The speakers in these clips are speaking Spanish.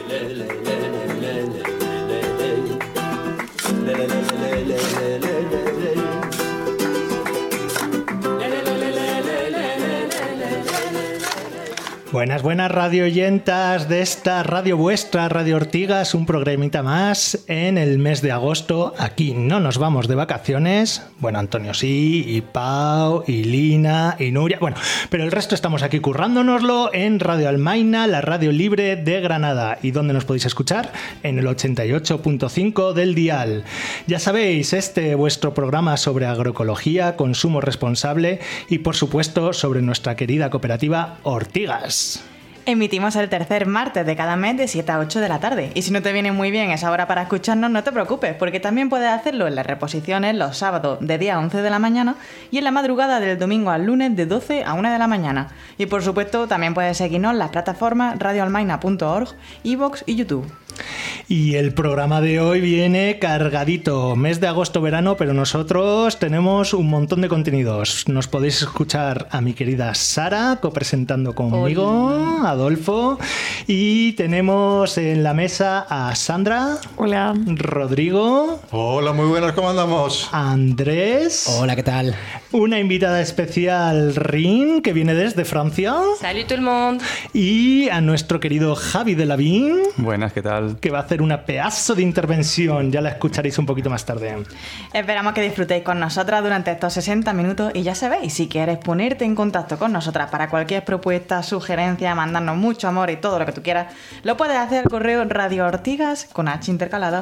Buenas, buenas radio oyentas de esta radio vuestra, Radio Ortigas, un programita más en el mes de agosto. Aquí no nos vamos de vacaciones. Bueno, Antonio sí, y Pau, y Lina, y Nuria. Bueno, pero el resto estamos aquí currándonoslo en Radio Almaina, la radio libre de Granada. ¿Y dónde nos podéis escuchar? En el 88.5 del dial. Ya sabéis, vuestro programa sobre agroecología, consumo responsable y, por supuesto, sobre nuestra querida cooperativa Ortigas. Emitimos el tercer martes de cada mes de 7 a 8 de la tarde. Y si no te viene muy bien esa hora para escucharnos, no te preocupes, porque también puedes hacerlo en las reposiciones los sábados de 10 a 11 de la mañana y en la madrugada del domingo al lunes de 12 a 1 de la mañana. Y por supuesto, también puedes seguirnos en las plataformas radioalmaina.org, iVoox y YouTube. Y el programa de hoy viene cargadito, mes de agosto-verano, pero nosotros tenemos un montón de contenidos. Nos podéis escuchar a mi querida Sara, copresentando conmigo, hola. Adolfo, y tenemos en la mesa a Sandra. Hola. Rodrigo. Hola, muy buenas, ¿cómo andamos? Andrés. Hola, ¿qué tal? Una invitada especial, Rin, que viene desde Francia. Salut tout le monde. Y a nuestro querido Javi de Lavín. Buenas, ¿qué tal? Que va a hacer una pedazo de intervención, ya la escucharéis un poquito más tarde. Esperamos que disfrutéis con nosotras durante estos 60 minutos y ya sabéis, si quieres ponerte en contacto con nosotras para cualquier propuesta, sugerencia, mandarnos mucho amor y todo lo que tú quieras, lo puedes hacer al correo radioortigas, con H intercalada,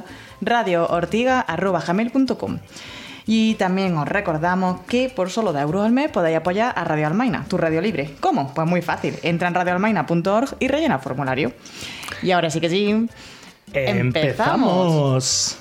radioortigas@gmail.com. Y también os recordamos que por solo €2 al mes podéis apoyar a Radio Almaina, tu radio libre. ¿Cómo? Pues muy fácil. Entra en radioalmaina.org y rellena el formulario. Y ahora sí que sí... ¡Empezamos!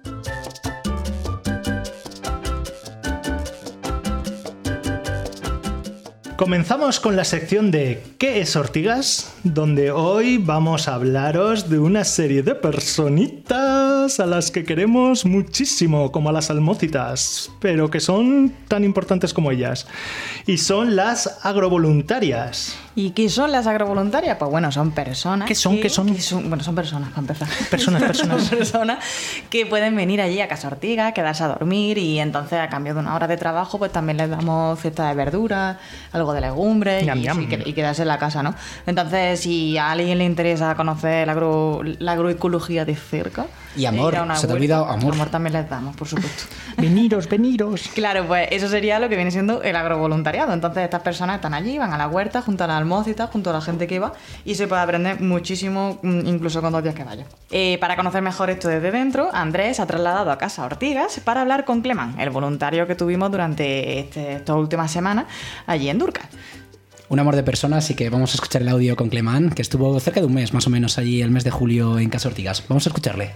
Comenzamos con la sección de ¿Qué es Ortigas?, donde hoy vamos a hablaros de una serie de personitas a las que queremos muchísimo, como a las almócitas, pero que son tan importantes como ellas. Y son las agrovoluntarias. ¿Y qué son las agrovoluntarias? Pues bueno, son personas... ¿Qué son? Bueno, son personas, para empezar. Personas. Son personas que pueden venir allí a Casa Ortigas, quedarse a dormir y entonces a cambio de una hora de trabajo pues también les damos cesta de verduras, algo de legumbres y quedarse en la casa, ¿no? Entonces, si a alguien le interesa conocer la agroecología de cerca... Y amor, se te ha olvidado amor. Amor también les damos, por supuesto. Veniros. Claro, pues eso sería lo que viene siendo el agrovoluntariado. Entonces estas personas están allí, van a la huerta, junto a las almócitas, junto a la gente que va, y se puede aprender muchísimo, incluso con 2 días que vaya. Para conocer mejor esto desde dentro, Andrés ha trasladado a Casa Ortigas para hablar con Clemán, el voluntario que tuvimos durante estas últimas semanas allí en Durcal. Un amor de persona, así que vamos a escuchar el audio con Clemán, que estuvo cerca de un mes, más o menos, allí el mes de julio en Casa Ortigas. Vamos a escucharle.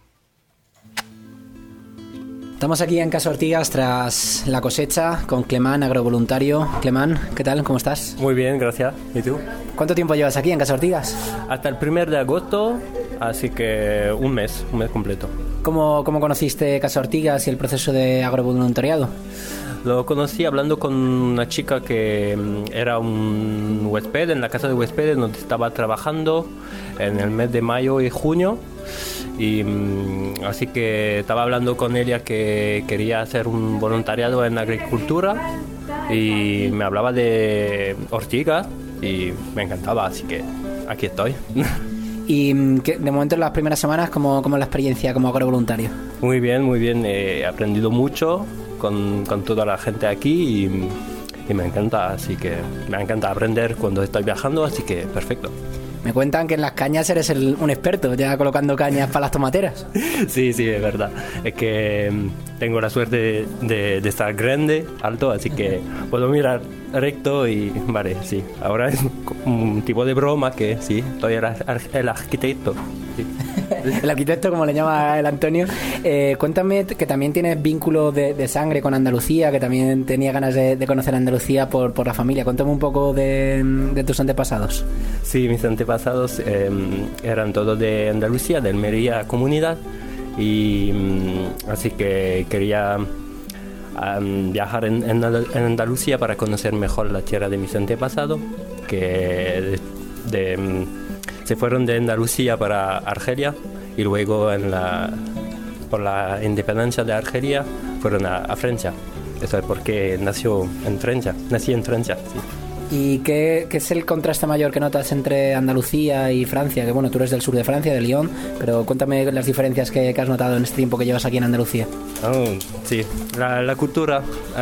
Estamos aquí en Casa Ortigas tras la cosecha con Clemán, agrovoluntario. Clemán, ¿qué tal? ¿Cómo estás? Muy bien, gracias. ¿Y tú? ¿Cuánto tiempo llevas aquí en Casa Ortigas? Hasta el 1 de agosto, así que un mes completo. ¿Cómo conociste Casa Ortigas y el proceso de agrovoluntariado? Lo conocí hablando con una chica que era un huésped en la casa de huéspedes donde estaba trabajando en el mes de mayo y junio. Y así que estaba hablando con ella que quería hacer un voluntariado en agricultura y me hablaba de Ortigas y me encantaba, así que aquí estoy. Y de momento en las primeras semanas, ¿cómo es la experiencia como agrovoluntario? Muy bien, he aprendido mucho con toda la gente aquí y me encanta, así que me encanta aprender cuando estoy viajando, así que perfecto. Me cuentan que en las cañas eres un experto, ya colocando cañas para las tomateras. Sí, es verdad. Es que tengo la suerte de estar grande, alto, así que puedo mirar recto y vale, sí. Ahora es un tipo de broma que sí, soy el arquitecto. Sí. El arquitecto, como le llama el Antonio. Cuéntame que también tienes vínculo de sangre con Andalucía, que también tenía ganas de conocer Andalucía por la familia. Cuéntame un poco de tus antepasados. Sí, mis antepasados eran todos de Andalucía, de Almería Comunidad, y así que quería viajar en Andalucía para conocer mejor la tierra de mis antepasados, que se fueron de Andalucía para Argelia y luego por la independencia de Argelia fueron a Francia. Eso es porque nací en Francia, sí. ¿Y qué es el contraste mayor que notas entre Andalucía y Francia? Que bueno, tú eres del sur de Francia, de Lyon, pero cuéntame las diferencias que has notado en este tiempo que llevas aquí en Andalucía. Sí, la cultura,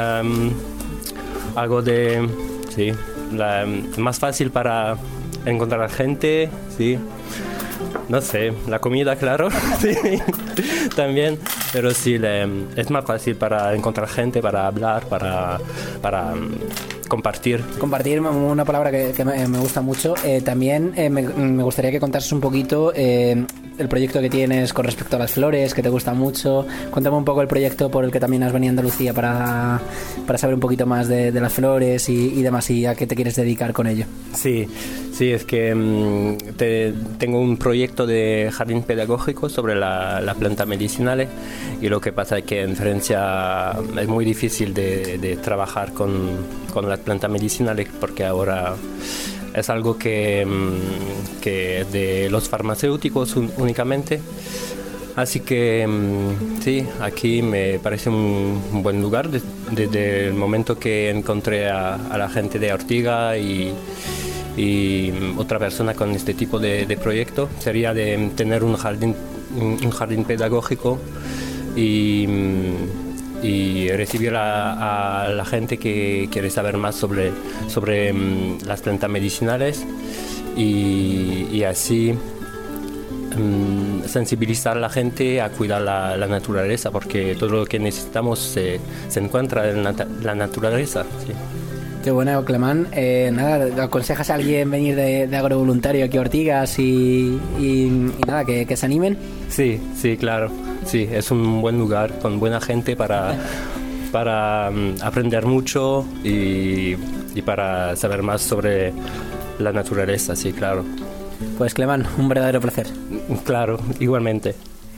algo de... Sí, más fácil para encontrar gente, sí. No sé, la comida, claro, sí, también, pero sí, es más fácil para encontrar gente, para hablar, para compartir. Compartir, una palabra que me gusta mucho. También me gustaría que contases un poquito el proyecto que tienes con respecto a las flores, que te gusta mucho. Cuéntame un poco el proyecto por el que también has venido a Andalucía para saber un poquito más de las flores y demás, y a qué te quieres dedicar con ello. Sí, es que tengo un proyecto de jardín pedagógico sobre las plantas medicinales, y lo que pasa es que en Francia es muy difícil de trabajar con las plantas medicinales, porque ahora es algo que es de los farmacéuticos únicamente. Así que sí, aquí me parece un buen lugar desde el momento que encontré a la gente de Ortiga y otra persona con este tipo de proyecto. Sería de tener un jardín pedagógico y recibir a la gente que quiere saber más sobre las plantas medicinales y así sensibilizar a la gente a cuidar la naturaleza, porque todo lo que necesitamos se encuentra en la naturaleza. Sí. Qué bueno, Clemán. Nada, ¿aconsejas a alguien venir de agrovoluntario aquí a Ortigas y nada, que se animen? Sí, claro. Sí, es un buen lugar con buena gente para aprender mucho y para saber más sobre la naturaleza, sí, claro. Pues Clemán, un verdadero placer. Claro, igualmente.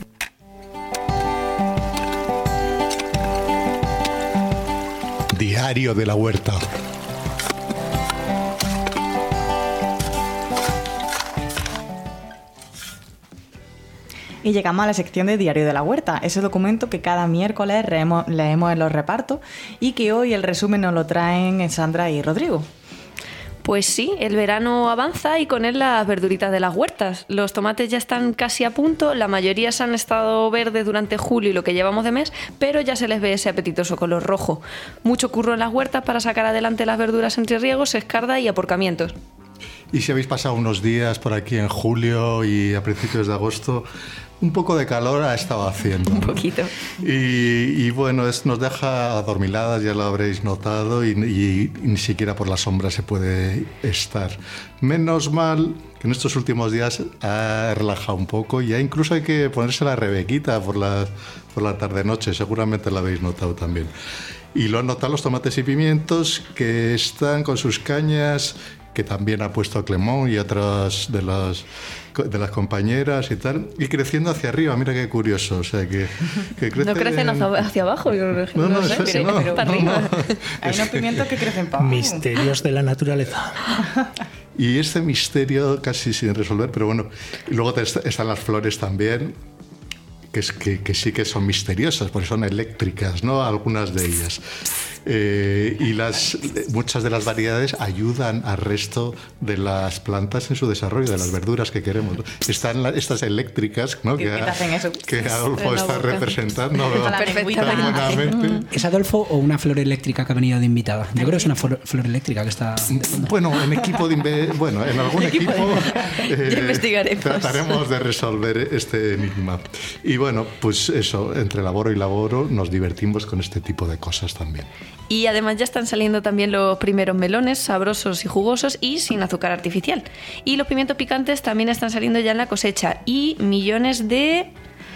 Diario de la Huerta. Y llegamos a la sección de Diario de la Huerta, ese documento que cada miércoles leemos en los repartos y que hoy el resumen nos lo traen Sandra y Rodrigo. Pues sí, el verano avanza y con él las verduritas de las huertas. Los tomates ya están casi a punto, la mayoría se han estado verdes durante julio y lo que llevamos de mes, pero ya se les ve ese apetitoso color rojo. Mucho curro en las huertas para sacar adelante las verduras entre riegos, escarda y aporcamientos. Y si habéis pasado unos días por aquí en julio y a principios de agosto, un poco de calor ha estado haciendo, ¿no? Un poquito. Y bueno, nos deja adormiladas, ya lo habréis notado, y ni siquiera por la sombra se puede estar. Menos mal que en estos últimos días ha relajado un poco y ya incluso hay que ponerse la rebequita por la tarde-noche, seguramente lo habéis notado también. Y lo han notado los tomates y pimientos, que están con sus cañas, que también ha puesto Clemón y otras de las compañeras y tal, y creciendo hacia arriba. Mira qué curioso, o sea, que crece... No crecen hacia abajo, yo no sé, pero para arriba. Hay unos pimientos que crecen para abajo. Misterios de la naturaleza. Y este misterio casi sin resolver, pero bueno, y luego están las flores también, que sí que son misteriosas, porque son eléctricas, ¿no? Algunas de ellas. Y muchas de las variedades ayudan al resto de las plantas en su desarrollo, de las verduras que queremos. Están estas eléctricas, ¿no? que Adolfo está representando perfectamente. ¿Es Adolfo o una flor eléctrica que ha venido de invitada? Yo creo que es una flor eléctrica que está... Bueno, en algún equipo ya investigaremos. Trataremos de resolver este enigma. Y bueno, pues eso, entre laboro y laboro nos divertimos con este tipo de cosas también. Y además ya están saliendo también los primeros melones sabrosos y jugosos y sin azúcar artificial. Y los pimientos picantes también están saliendo ya en la cosecha. Y millones de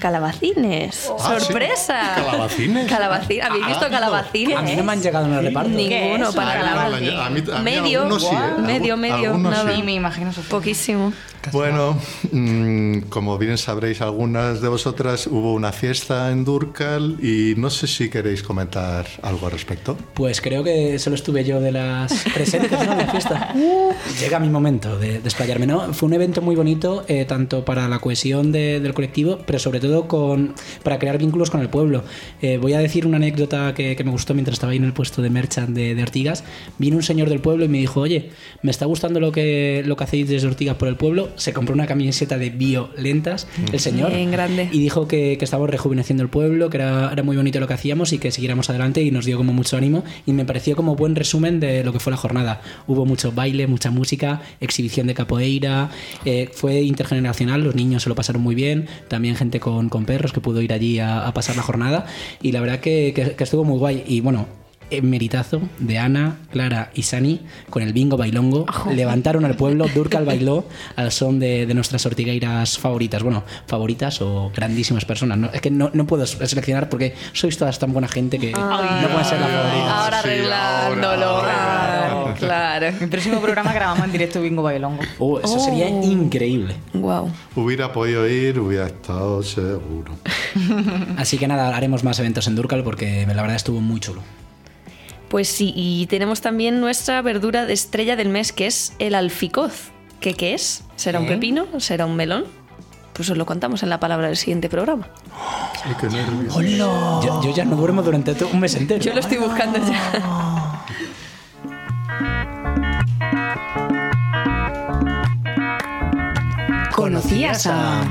Calabacines. ¡Sorpresa! ¿sí? ¿Calabacines? Calabacines. ¿Habéis visto calabacines? A mí no me han llegado en el reparto. Ninguno es? para calabacines. A mí Medio, algunos sí, medio, algunos nada. sí. Y me imagino su Poquísimo. Bueno, como bien sabréis algunas de vosotras, hubo una fiesta en Durcal y no sé si queréis comentar algo al respecto. Pues creo que solo estuve yo de las presentes, ¿no? En la fiesta. Llega mi momento de explayarme, ¿no? Fue un evento muy bonito, tanto para la cohesión del colectivo, pero sobre todo para crear vínculos con el pueblo. Voy a decir una anécdota que me gustó mientras estaba ahí en el puesto de merchant de Ortigas. Vino un señor del pueblo y me dijo: oye, me está gustando lo que hacéis desde Ortigas por el pueblo. Se compró una camiseta de Violentas, el señor, Bien grande. y dijo que estamos rejuveneciendo el pueblo, que era muy bonito lo que hacíamos y que siguiéramos adelante, y nos dio como mucho ánimo y me pareció como buen resumen de lo que fue la jornada. Hubo mucho baile, mucha música, exhibición de capoeira, fue intergeneracional, los niños se lo pasaron muy bien, también gente con perros que pudo ir allí a pasar la jornada, y la verdad que estuvo muy guay. Y bueno, meritazo de Ana, Clara y Sani con el bingo bailongo. Levantaron al pueblo. Durcal bailó al son de nuestras ortigueiras favoritas. Bueno, favoritas o grandísimas personas, ¿no? Es que no puedo seleccionar porque sois todas tan buena gente que no pueden ser las favoritas. Ahora Sí, arreglándolo. ahora. Claro. El próximo programa grabamos en directo Bingo Bailongo. Eso sería increíble. Wow. Hubiera podido ir, hubiera estado seguro. Así que nada, haremos más eventos en Durcal porque la verdad estuvo muy chulo. Pues sí, y tenemos también nuestra verdura de estrella del mes, que es el alficoz. ¿Qué es? ¿Será un pepino? ¿Será un melón? Pues os lo contamos en la palabra del siguiente programa. Ay, qué nervios. ¡Hola! Yo ya no duermo durante un mes entero. Yo lo estoy buscando ya. ¿Conocías a...?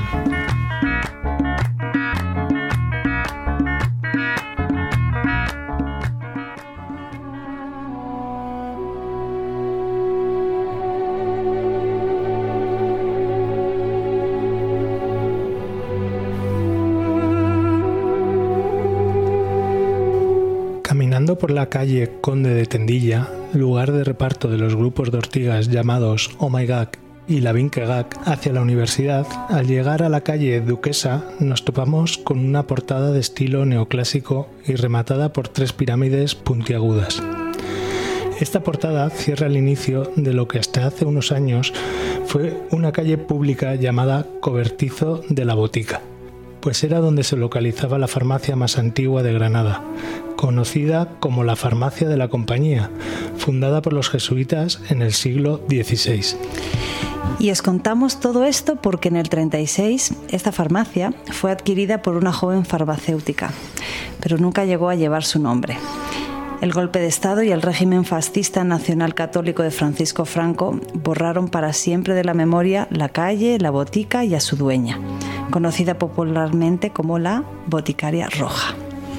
Caminando por la calle Conde de Tendilla, lugar de reparto de los grupos de ortigas llamados Oh My Gag y La Vinque Gag, hacia la universidad, al llegar a la calle Duquesa nos topamos con una portada de estilo neoclásico y rematada por 3 pirámides puntiagudas. Esta portada cierra el inicio de lo que hasta hace unos años fue una calle pública llamada Cobertizo de la Botica, pues era donde se localizaba la farmacia más antigua de Granada, conocida como la Farmacia de la Compañía, fundada por los jesuitas en el siglo XVI. Y os contamos todo esto porque en el 36 esta farmacia fue adquirida por una joven farmacéutica, pero nunca llegó a llevar su nombre. El golpe de Estado y el régimen fascista nacional católico de Francisco Franco borraron para siempre de la memoria la calle, la botica y a su dueña, conocida popularmente como la Boticaria Roja.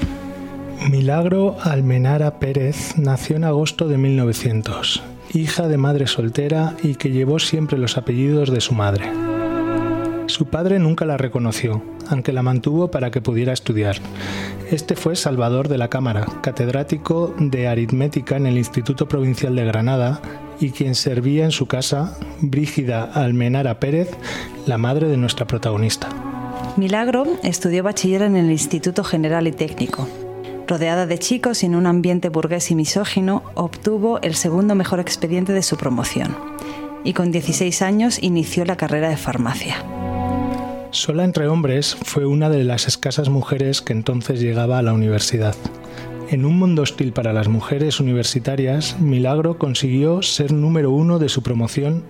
Milagro Almenara Pérez nació en agosto de 1900, hija de madre soltera y que llevó siempre los apellidos de su madre. Su padre nunca la reconoció, aunque la mantuvo para que pudiera estudiar. Este fue Salvador de la Cámara, catedrático de aritmética en el Instituto Provincial de Granada, y quien servía en su casa, Brígida Almenara Pérez, la madre de nuestra protagonista. Milagro estudió bachiller en el Instituto General y Técnico. Rodeada de chicos y en un ambiente burgués y misógino, obtuvo el segundo mejor expediente de su promoción y con 16 años inició la carrera de farmacia. Sola entre hombres, fue una de las escasas mujeres que entonces llegaba a la universidad. En un mundo hostil para las mujeres universitarias, Milagro consiguió ser número 1 de su promoción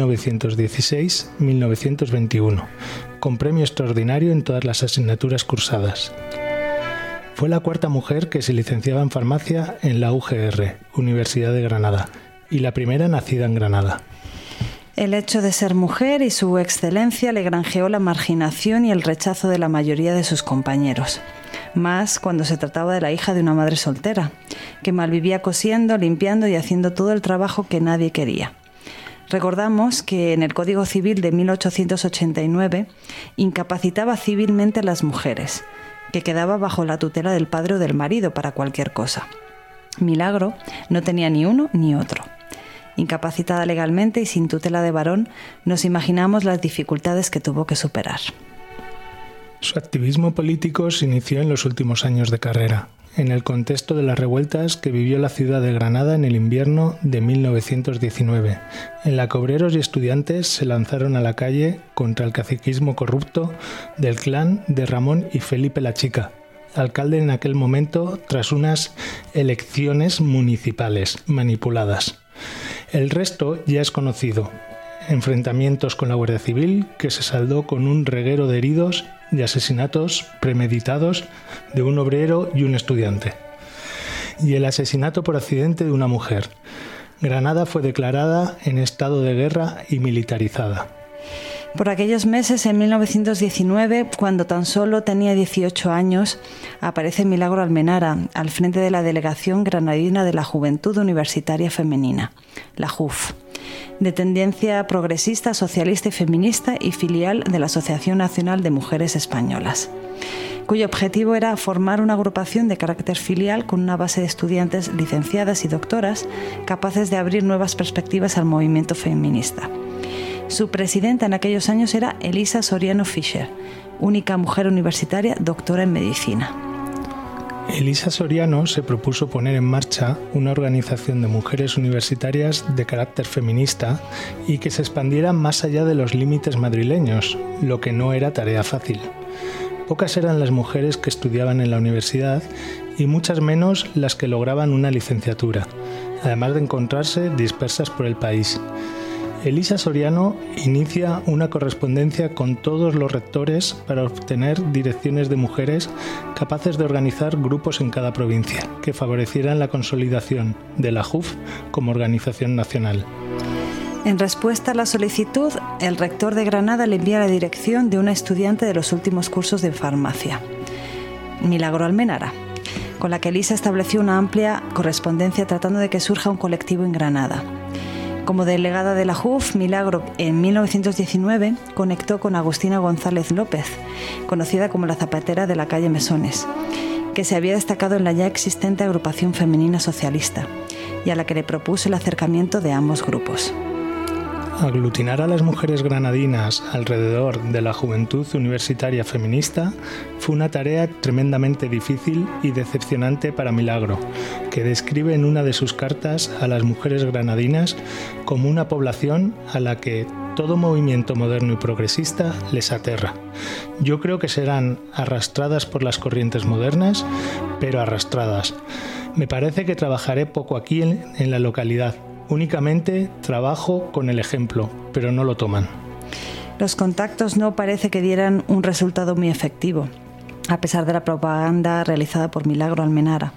1916-1921, con premio extraordinario en todas las asignaturas cursadas. Fue la 4ª mujer que se licenciaba en farmacia en la UGR, Universidad de Granada, y la primera nacida en Granada. El hecho de ser mujer y su excelencia le granjeó la marginación y el rechazo de la mayoría de sus compañeros, más cuando se trataba de la hija de una madre soltera, que malvivía cosiendo, limpiando y haciendo todo el trabajo que nadie quería. Recordamos que en el Código Civil de 1889 incapacitaba civilmente a las mujeres, que quedaba bajo la tutela del padre o del marido para cualquier cosa. Milagro no tenía ni uno ni otro. Incapacitada legalmente y sin tutela de varón, nos imaginamos las dificultades que tuvo que superar. Su activismo político se inició en los últimos años de carrera, en el contexto de las revueltas que vivió la ciudad de Granada en el invierno de 1919, en la que obreros y estudiantes se lanzaron a la calle contra el caciquismo corrupto del clan de Ramón y Felipe la Chica, alcalde en aquel momento tras unas elecciones municipales manipuladas. El resto ya es conocido. Enfrentamientos con la Guardia Civil que se saldó con un reguero de heridos y asesinatos premeditados de un obrero y un estudiante. Y el asesinato por accidente de una mujer. Granada fue declarada en estado de guerra y militarizada. Por aquellos meses, en 1919, cuando tan solo tenía 18 años, aparece Milagro Almenara al frente de la Delegación Granadina de la Juventud Universitaria Femenina, la JUF, de tendencia progresista, socialista y feminista y filial de la Asociación Nacional de Mujeres Españolas, cuyo objetivo era formar una agrupación de carácter filial con una base de estudiantes licenciadas y doctoras capaces de abrir nuevas perspectivas al movimiento feminista. Su presidenta en aquellos años era Elisa Soriano Fischer, única mujer universitaria doctora en medicina. Elisa Soriano se propuso poner en marcha una organización de mujeres universitarias de carácter feminista y que se expandiera más allá de los límites madrileños, lo que no era tarea fácil. Pocas eran las mujeres que estudiaban en la universidad y muchas menos las que lograban una licenciatura, además de encontrarse dispersas por el país. Elisa Soriano inicia una correspondencia con todos los rectores para obtener direcciones de mujeres capaces de organizar grupos en cada provincia, que favorecieran la consolidación de la JUF como organización nacional. En respuesta a la solicitud, el rector de Granada le envía la dirección de una estudiante de los últimos cursos de farmacia, Milagro Almenara, con la que Elisa estableció una amplia correspondencia tratando de que surja un colectivo en Granada. Como delegada de la JUF, Milagro, en 1919, conectó con Agustina González López, conocida como la zapatera de la calle Mesones, que se había destacado en la ya existente agrupación femenina socialista, y a la que le propuso el acercamiento de ambos grupos. Aglutinar a las mujeres granadinas alrededor de la juventud universitaria feminista fue una tarea tremendamente difícil y decepcionante para Milagro, que describe en una de sus cartas a las mujeres granadinas como una población a la que todo movimiento moderno y progresista les aterra. Yo creo que serán arrastradas por las corrientes modernas, pero arrastradas. Me parece que trabajaré poco aquí en la localidad. Únicamente trabajo con el ejemplo, pero no lo toman. Los contactos no parece que dieran un resultado muy efectivo, a pesar de la propaganda realizada por Milagro Almenara.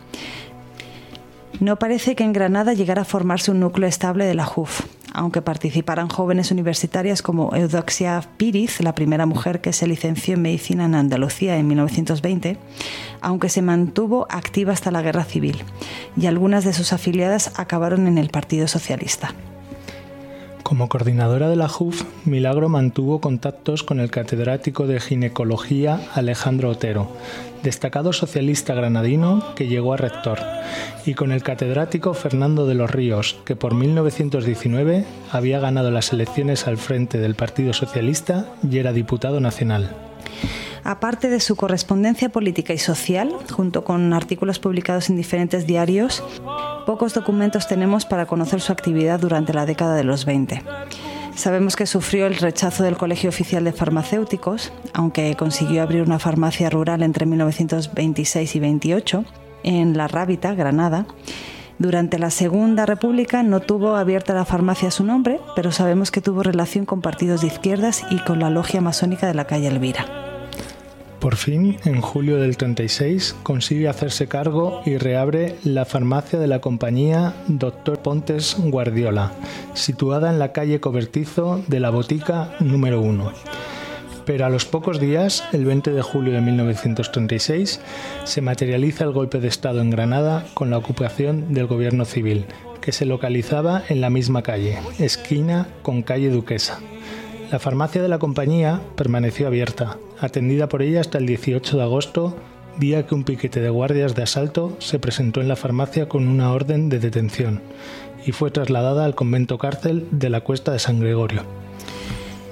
No parece que en Granada llegara a formarse un núcleo estable de la JUF, aunque participaran jóvenes universitarias como Eudoxia Píriz, la primera mujer que se licenció en medicina en Andalucía en 1920, aunque se mantuvo activa hasta la Guerra Civil, y algunas de sus afiliadas acabaron en el Partido Socialista. Como coordinadora de la JUF, Milagro mantuvo contactos con el catedrático de ginecología Alejandro Otero, destacado socialista granadino que llegó a rector, y con el catedrático Fernando de los Ríos, que por 1919 había ganado las elecciones al frente del Partido Socialista y era diputado nacional. Aparte de su correspondencia política y social, junto con artículos publicados en diferentes diarios, pocos documentos tenemos para conocer su actividad durante la década de los 20. Sabemos que sufrió el rechazo del Colegio Oficial de Farmacéuticos, aunque consiguió abrir una farmacia rural entre 1926 y 28, en La Rábita, Granada. Durante la Segunda República no tuvo abierta la farmacia a su nombre, pero sabemos que tuvo relación con partidos de izquierdas y con la logia masónica de la calle Elvira. Por fin, en julio del 36, consigue hacerse cargo y reabre la farmacia de la compañía Dr. Pontes Guardiola, situada en la calle Cobertizo de la Botica número 1. Pero a los pocos días, el 20 de julio de 1936, se materializa el golpe de Estado en Granada con la ocupación del gobierno civil, que se localizaba en la misma calle, esquina con calle Duquesa. La farmacia de la compañía permaneció abierta, atendida por ella hasta el 18 de agosto, día que un piquete de guardias de asalto se presentó en la farmacia con una orden de detención y fue trasladada al convento cárcel de la Cuesta de San Gregorio.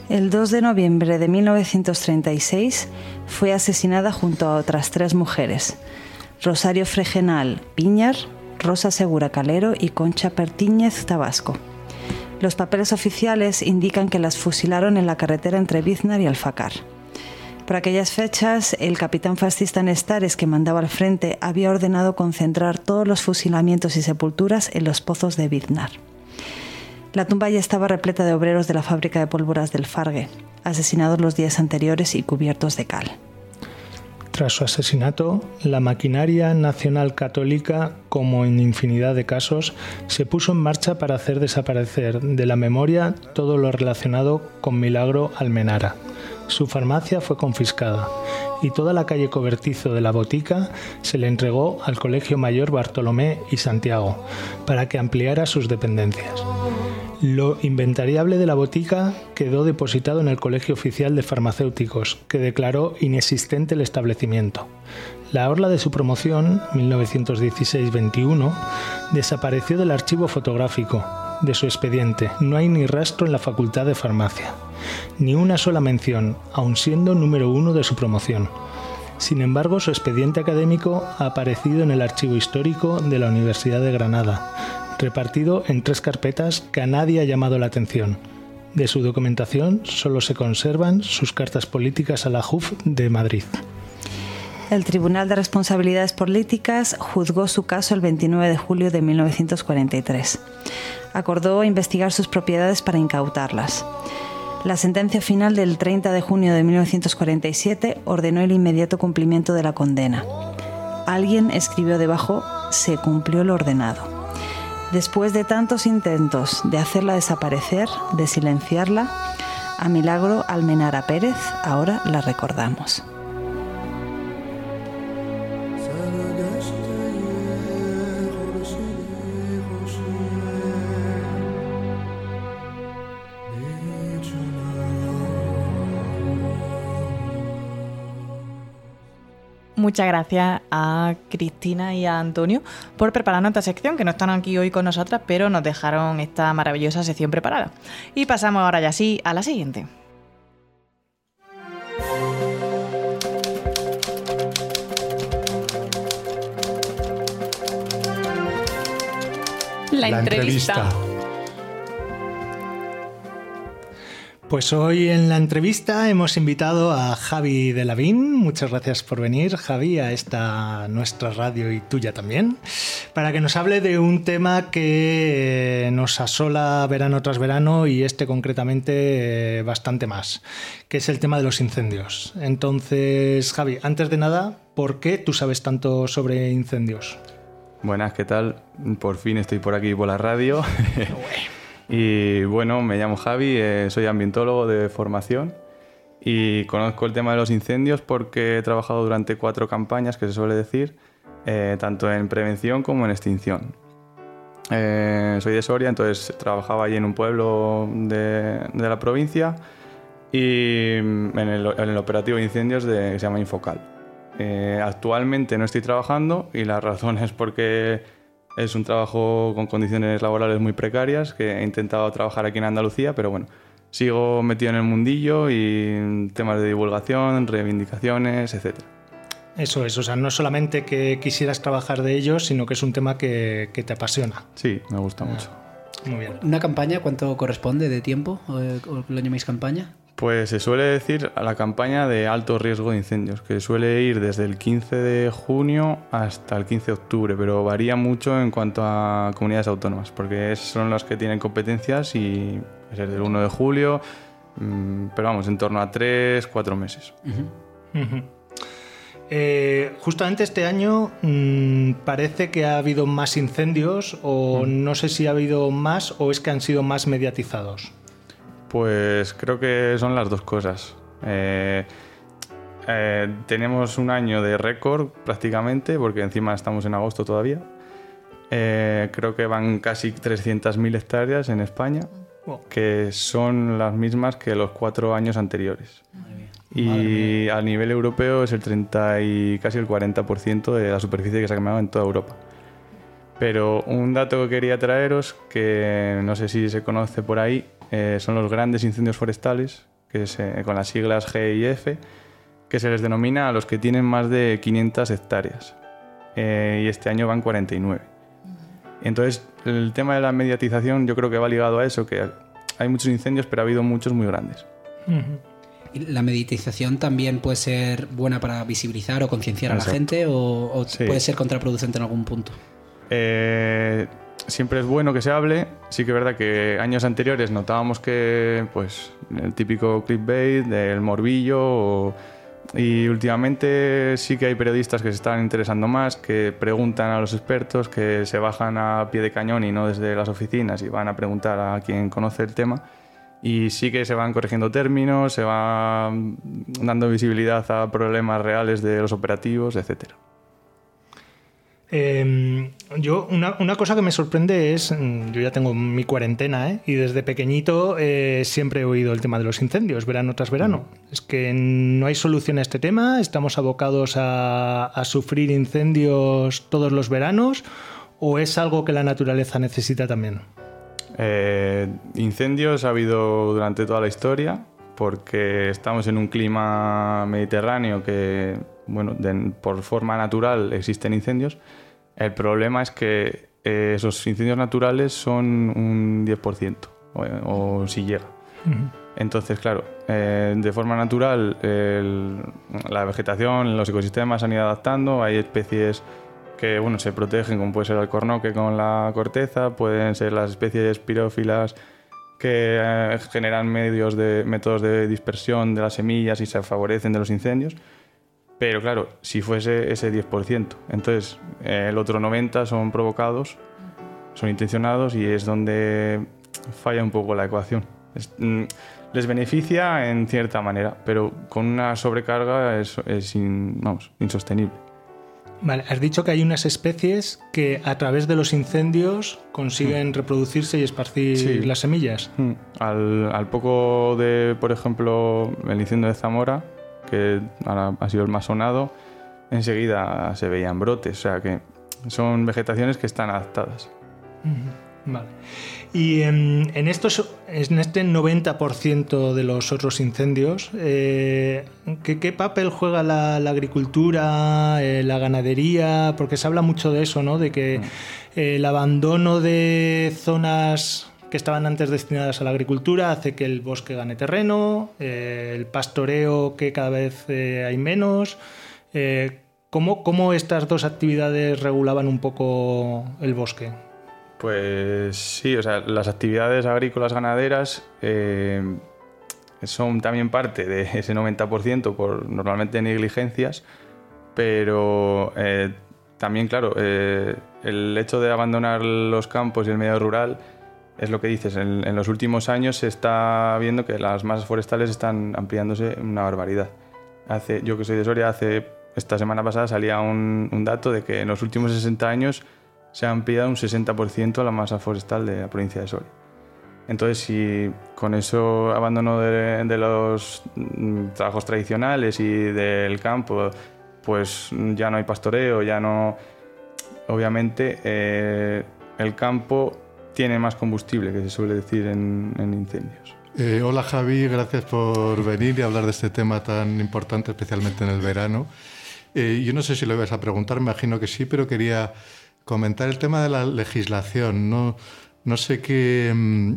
El 2 de noviembre de 1936 fue asesinada junto a otras 3 mujeres: Rosario Fregenal Piñar, Rosa Segura Calero y Concha Pertíñez Tabasco. Los papeles oficiales indican que las fusilaron en la carretera entre Biznar y Alfacar. Por aquellas fechas, el capitán fascista Nestares, que mandaba al frente, había ordenado concentrar todos los fusilamientos y sepulturas en los pozos de Biznar. La tumba ya estaba repleta de obreros de la fábrica de pólvoras del Fargue, asesinados los días anteriores y cubiertos de cal. Tras su asesinato, la maquinaria nacional católica, como en infinidad de casos, se puso en marcha para hacer desaparecer de la memoria todo lo relacionado con Milagro Almenara. Su farmacia fue confiscada y toda la calle cobertizo de la botica se le entregó al Colegio Mayor Bartolomé y Santiago para que ampliara sus dependencias. Lo inventariable de la botica quedó depositado en el Colegio Oficial de Farmacéuticos, que declaró inexistente el establecimiento. La orla de su promoción, 1916-21, desapareció del archivo fotográfico de su expediente. No hay ni rastro en la Facultad de Farmacia, ni una sola mención, aun siendo número 1 de su promoción. Sin embargo, su expediente académico ha aparecido en el Archivo Histórico de la Universidad de Granada, repartido en 3 carpetas que a nadie ha llamado la atención. De su documentación solo se conservan sus cartas políticas a la JUF de Madrid. El Tribunal de Responsabilidades Políticas juzgó su caso el 29 de julio de 1943. Acordó investigar sus propiedades para incautarlas. La sentencia final del 30 de junio de 1947 ordenó el inmediato cumplimiento de la condena. Alguien escribió debajo: se cumplió lo ordenado. Después de tantos intentos de hacerla desaparecer, de silenciarla, a Milagro Almenara Pérez ahora la recordamos. Muchas gracias a Cristina y a Antonio por prepararnos esta sección, que no están aquí hoy con nosotras, pero nos dejaron esta maravillosa sección preparada. Y pasamos ahora ya sí a la siguiente. La entrevista. Pues hoy en la entrevista hemos invitado a Javi de Lavín. Muchas gracias por venir, Javi, a esta nuestra radio y tuya también, para que nos hable de un tema que nos asola verano tras verano y concretamente bastante más, que es el tema de los incendios. Entonces, Javi, antes de nada, ¿por qué tú sabes tanto sobre incendios? Buenas, ¿qué tal? Por fin estoy por aquí por la radio. Y bueno, me llamo Javi, soy ambientólogo de formación y conozco el tema de los incendios porque he trabajado durante 4 campañas, que se suele decir, tanto en prevención como en extinción. Soy de Soria, entonces trabajaba allí en un pueblo de la provincia y en el operativo de incendios que se llama Infocal. Actualmente no estoy trabajando y la razón es porque es un trabajo con condiciones laborales muy precarias, que he intentado trabajar aquí en Andalucía, pero bueno, sigo metido en el mundillo y temas de divulgación, reivindicaciones, etc. Eso es, o sea, no solamente que quisieras trabajar de ello, sino que es un tema que te apasiona. Sí, me gusta mucho. Muy bien. ¿Una campaña cuánto corresponde de tiempo? ¿O lo llamáis campaña? Pues se suele decir a la campaña de alto riesgo de incendios, que suele ir desde el 15 de junio hasta el 15 de octubre, pero varía mucho en cuanto a comunidades autónomas, porque son las que tienen competencias y es desde el 1 de julio, pero vamos, en torno a 3-4 meses. Justamente este año parece que ha habido más incendios, o no sé si ha habido más o es que han sido más mediatizados. Pues creo que son las dos cosas. Tenemos un año de récord prácticamente, porque encima estamos en agosto todavía. Creo que van casi 300.000 hectáreas en España, que son las mismas que los 4 años anteriores. Y a nivel europeo es el 30 y casi el 40% de la superficie que se ha quemado en toda Europa. Pero un dato que quería traeros, que no sé si se conoce por ahí, son los grandes incendios forestales, que es con las siglas G y F, que se les denomina a los que tienen más de 500 hectáreas. Y este año van 49. Entonces, el tema de la mediatización yo creo que va ligado a eso, que hay muchos incendios, pero ha habido muchos muy grandes. ¿La mediatización también puede ser buena para visibilizar o concienciar a la gente o sí, puede ser contraproducente en algún punto? Siempre es bueno que se hable. Sí que es verdad que años anteriores notábamos que pues el típico clickbait del morbillo y últimamente sí que hay periodistas que se están interesando más, que preguntan a los expertos, que se bajan a pie de cañón y no desde las oficinas y van a preguntar a quien conoce el tema. Y sí que se van corrigiendo términos, se va dando visibilidad a problemas reales de los operativos, etc. Yo una cosa que me sorprende es, yo ya tengo mi cuarentena, y desde pequeñito siempre he oído el tema de los incendios, verano tras verano. Es que no hay solución a este tema, estamos abocados a sufrir incendios todos los veranos, ¿o es algo que la naturaleza necesita también? Incendios ha habido durante toda la historia, porque estamos en un clima mediterráneo que, bueno, por forma natural existen incendios. El problema es que esos incendios naturales son un 10%, o si llega. Entonces, claro, de forma natural la vegetación, los ecosistemas se han ido adaptando. Hay especies que se protegen, como puede ser el alcornoque con la corteza, pueden ser las especies espirófilas que generan métodos de dispersión de las semillas y se favorecen de los incendios. Pero claro, si fuese ese 10%, entonces el otro 90% son provocados, son intencionados, y es donde falla un poco la ecuación. Les beneficia en cierta manera, pero con una sobrecarga es insostenible. Vale, has dicho que hay unas especies que a través de los incendios consiguen reproducirse y esparcir las semillas. Al poco de, por ejemplo, el incendio de Zamora, que ahora ha sido el más sonado, enseguida se veían brotes, o sea que son vegetaciones que están adaptadas. Vale. Y en este 90% de los otros incendios, ¿qué papel juega la agricultura, la ganadería? Porque se habla mucho de eso, ¿no? De que el abandono de zonas que estaban antes destinadas a la agricultura hace que el bosque gane terreno, el pastoreo, que cada vez hay menos. ¿Cómo estas dos actividades regulaban un poco el bosque? Pues sí, o sea, las actividades agrícolas ganaderas son también parte de ese 90% por normalmente negligencias, pero también, claro, el hecho de abandonar los campos y el medio rural es lo que dices. En los últimos años se está viendo que las masas forestales están ampliándose una barbaridad. Yo que soy de Soria, esta semana pasada salía un dato de que en los últimos 60 años se ha ampliado un 60% la masa forestal de la provincia de Soria. Entonces, si con eso abandono de los trabajos tradicionales y del campo, pues ya no hay pastoreo, ya no... Obviamente, el campo tiene más combustible, que se suele decir en incendios. Hola Javi, gracias por venir y hablar de este tema tan importante, especialmente en el verano. Yo no sé si lo ibas a preguntar, me imagino que sí, pero quería comentar el tema de la legislación. No sé qué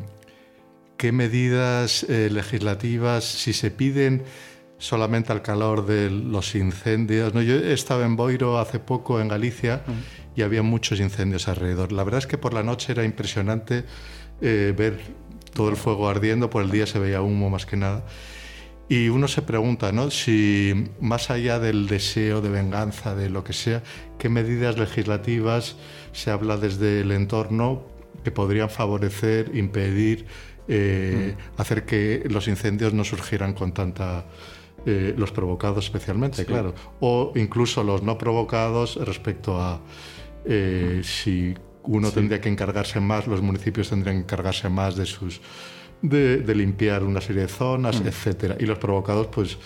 medidas legislativas, si se piden solamente al calor de los incendios. Yo he estado en Boiro hace poco, en Galicia, y había muchos incendios alrededor. La verdad es que por la noche era impresionante ver todo el fuego ardiendo, por el día se veía humo más que nada. Y uno se pregunta, ¿no?, si más allá del deseo de venganza, de lo que sea, qué medidas legislativas se habla desde el entorno que podrían favorecer, impedir, hacer que los incendios no surgieran con tanta... los provocados especialmente, sí, claro, o incluso los no provocados respecto a si uno tendría que encargarse más, los municipios tendrían que encargarse más de limpiar una serie de zonas, etcétera. Y los provocados, pues,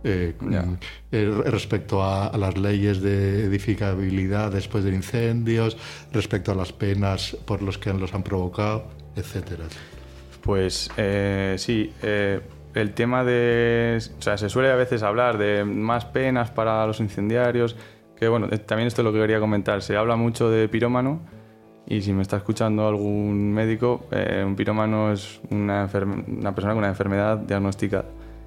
respecto a las leyes de edificabilidad después de incendios, respecto a las penas por los que los han provocado, etcétera. Pues sí, el tema de... O sea, se suele a veces hablar de más penas para los incendiarios, que bueno, también esto es lo que quería comentar. Se habla mucho de pirómano, y si me está escuchando algún médico, un pirómano es una persona con una enfermedad diagnosticada.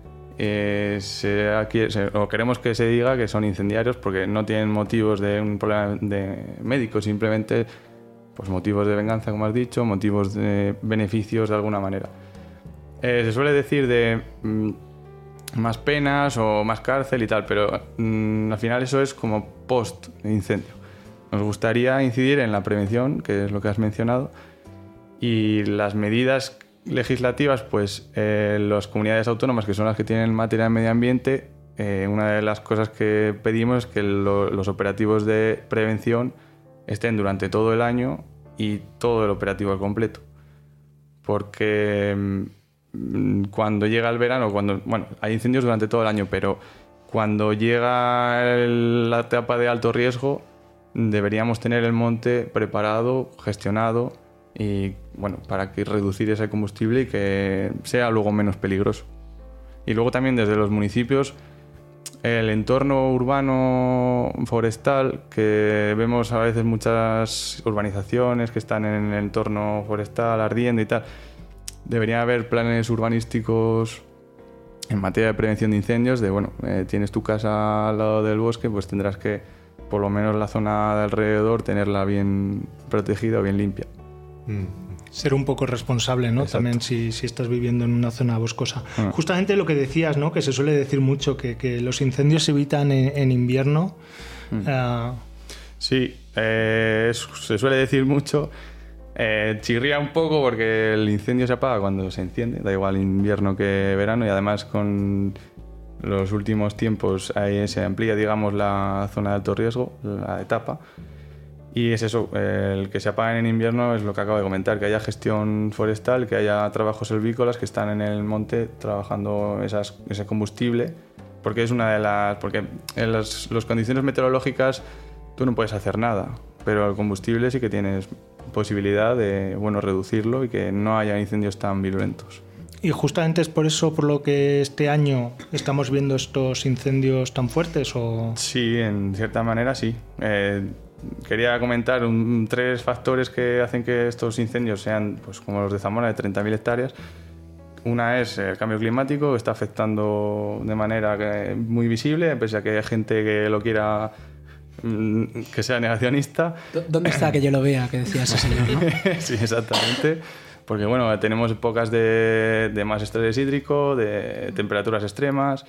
O queremos que se diga que son incendiarios porque no tienen motivos de un problema de médico, simplemente pues motivos de venganza, como has dicho, motivos de beneficios de alguna manera. Se suele decir de más penas o más cárcel y tal, pero al final eso es como post-incendio. Nos gustaría incidir en la prevención, que es lo que has mencionado, y las medidas legislativas, pues las comunidades autónomas, que son las que tienen materia de medio ambiente, una de las cosas que pedimos es que los operativos de prevención estén durante todo el año y todo el operativo al completo. Porque cuando llega el verano, hay incendios durante todo el año, pero cuando llega la etapa de alto riesgo, deberíamos tener el monte preparado, gestionado, y para reducir ese combustible y que sea luego menos peligroso. Y luego también desde los municipios, el entorno urbano forestal, que vemos a veces muchas urbanizaciones que están en el entorno forestal ardiendo y tal, debería haber planes urbanísticos en materia de prevención de incendios, tienes tu casa al lado del bosque, pues tendrás que por lo menos la zona de alrededor tenerla bien protegida o bien limpia. Ser un poco responsable, ¿no? Exacto. También si estás viviendo en una zona boscosa. Justamente lo que decías, ¿no? Que se suele decir mucho que los incendios se evitan en invierno. Sí, se suele decir mucho. Chirría un poco porque el incendio se apaga cuando se enciende, da igual invierno que verano, y además con los últimos tiempos ahí se amplía, digamos, la zona de alto riesgo, la etapa. Y es eso, el que se apaguen en invierno es lo que acabo de comentar, que haya gestión forestal, que haya trabajos silvícolas que están en el monte trabajando ese combustible, porque es una de las... Porque en las condiciones meteorológicas tú no puedes hacer nada, pero el combustible sí que tienes posibilidad de reducirlo y que no haya incendios tan virulentos. Y justamente es por eso por lo que este año estamos viendo estos incendios tan fuertes, ¿o...? Sí, en cierta manera sí. Quería comentar 3 factores que hacen que estos incendios sean como los de Zamora, de 30.000 hectáreas. Una es el cambio climático, que está afectando de manera muy visible, pese a que hay gente que lo quiera, que sea negacionista. ¿Dónde está que yo lo vea, que decía ese señor, no? Sí, exactamente. Porque tenemos épocas de más estrés hídrico, de temperaturas extremas.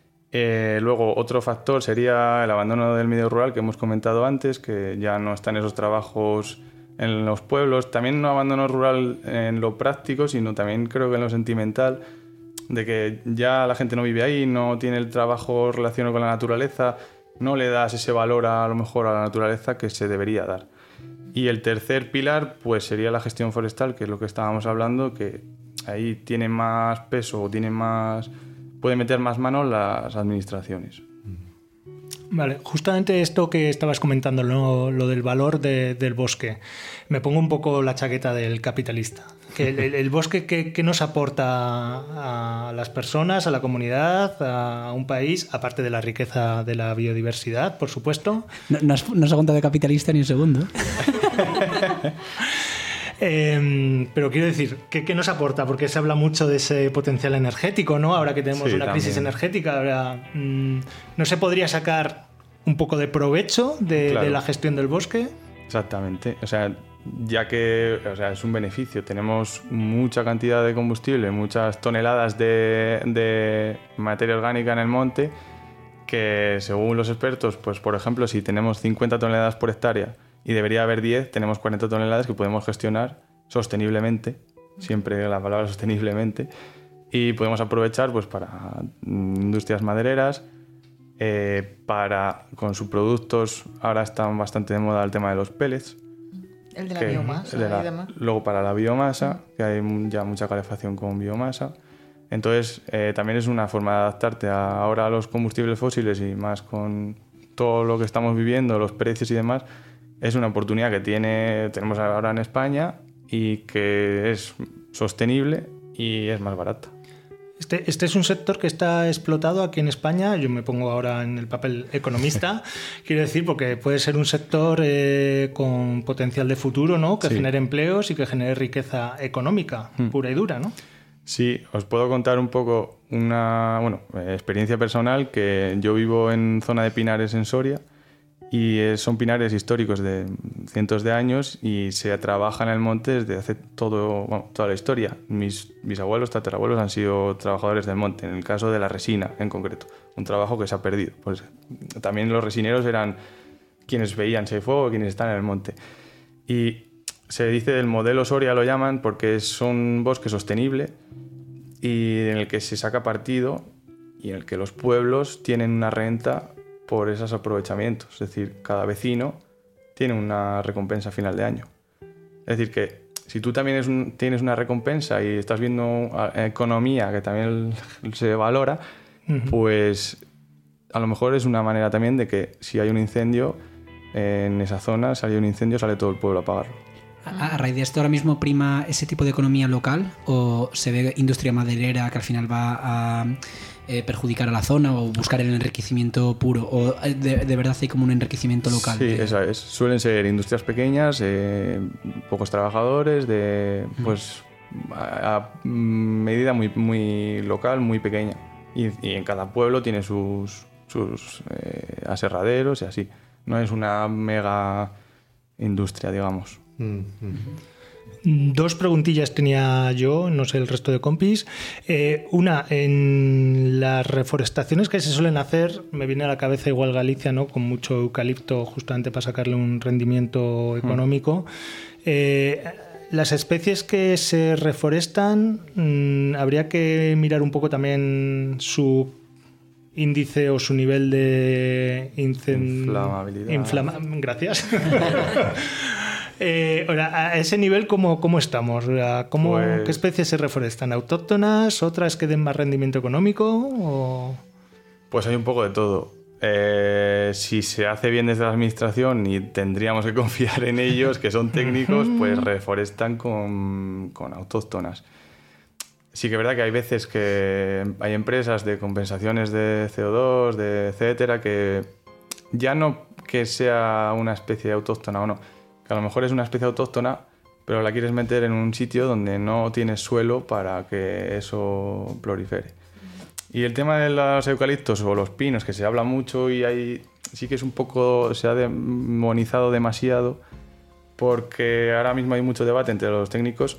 Luego, otro factor sería el abandono del medio rural que hemos comentado antes, que ya no están esos trabajos en los pueblos. También no abandono rural en lo práctico, sino también creo que en lo sentimental, de que ya la gente no vive ahí, no tiene el trabajo relacionado con la naturaleza, no le das ese valor a lo mejor a la naturaleza que se debería dar. Y el tercer pilar pues sería la gestión forestal, que es lo que estábamos hablando, que ahí tiene más peso, puede meter más mano las administraciones. Vale, justamente esto que estabas comentando, lo del valor del bosque, me pongo un poco la chaqueta del capitalista. El bosque, ¿qué nos aporta a las personas, a la comunidad, a un país, aparte de la riqueza de la biodiversidad, por supuesto? No se ha contado de capitalista ni un segundo. Pero quiero decir, ¿qué nos aporta? Porque se habla mucho de ese potencial energético, ¿no? Ahora que tenemos una crisis energética, ahora, ¿no se podría sacar un poco de provecho de la gestión del bosque? Exactamente. O sea, ya que es un beneficio. Tenemos mucha cantidad de combustible, muchas toneladas de materia orgánica en el monte, que según los expertos, pues por ejemplo, si tenemos 50 toneladas por hectárea y debería haber 10, tenemos 40 toneladas que podemos gestionar sosteniblemente, siempre la palabra sosteniblemente, y podemos aprovechar pues para industrias madereras, con subproductos. Ahora están bastante de moda el tema de los pellets. El de la biomasa y demás. Luego para la biomasa, que hay ya mucha calefacción con biomasa. Entonces también es una forma de adaptarte ahora a los combustibles fósiles, y más con todo lo que estamos viviendo, los precios y demás. Es una oportunidad que tenemos ahora en España y que es sostenible y es más barata. Este es un sector que está explotado aquí en España. Yo me pongo ahora en el papel economista. Quiero decir, porque puede ser un sector con potencial de futuro, ¿no? Que genere empleos y que genere riqueza económica pura y dura, ¿no? Sí, os puedo contar un poco una experiencia personal, que yo vivo en zona de pinares en Soria y son pinares históricos de cientos de años y se trabaja en el monte desde hace toda la historia. Mis bisabuelos, tatarabuelos han sido trabajadores del monte, en el caso de la resina en concreto, un trabajo que se ha perdido. Pues, también los resineros eran quienes veían si hay fuego, quienes están en el monte. Y se dice el modelo Soria, lo llaman, porque es un bosque sostenible y en el que se saca partido y en el que los pueblos tienen una renta por esos aprovechamientos. Es decir, cada vecino tiene una recompensa a final de año. Es decir, que si tú también tienes una recompensa y estás viendo economía que también se valora, pues a lo mejor es una manera también de que si hay un incendio en esa zona, si hay un incendio, sale todo el pueblo a pagarlo. ¿A raíz de esto ahora mismo prima ese tipo de economía local o se ve industria maderera que al final va a perjudicar a la zona o buscar el enriquecimiento puro? ¿O de verdad hay como un enriquecimiento local? Sí, esa es. Suelen ser industrias pequeñas, pocos trabajadores, pues a medida muy, muy local, muy pequeña. Y en cada pueblo tiene sus aserraderos y así. No es una mega industria, digamos. Dos preguntillas tenía yo, no sé el resto de compis. Una, en las reforestaciones que se suelen hacer, me viene a la cabeza igual Galicia, ¿no? Con mucho eucalipto justamente para sacarle un rendimiento económico. Las especies que se reforestan, habría que mirar un poco también su índice o su nivel de inflamabilidad. Gracias. A ese nivel, ¿cómo estamos? ¿Qué especies se reforestan? ¿Autóctonas? ¿Otras que den más rendimiento económico? Pues hay un poco de todo. Si se hace bien desde la administración y tendríamos que confiar en ellos, que son técnicos, pues reforestan con autóctonas. Sí que es verdad que hay veces que hay empresas de compensaciones de CO2, de etcétera, que ya no que sea una especie autóctona o no, que a lo mejor es una especie autóctona, pero la quieres meter en un sitio donde no tienes suelo para que eso prolifere. Y el tema de los eucaliptos o los pinos, que se habla mucho y sí que es un poco, se ha demonizado demasiado, porque ahora mismo hay mucho debate entre los técnicos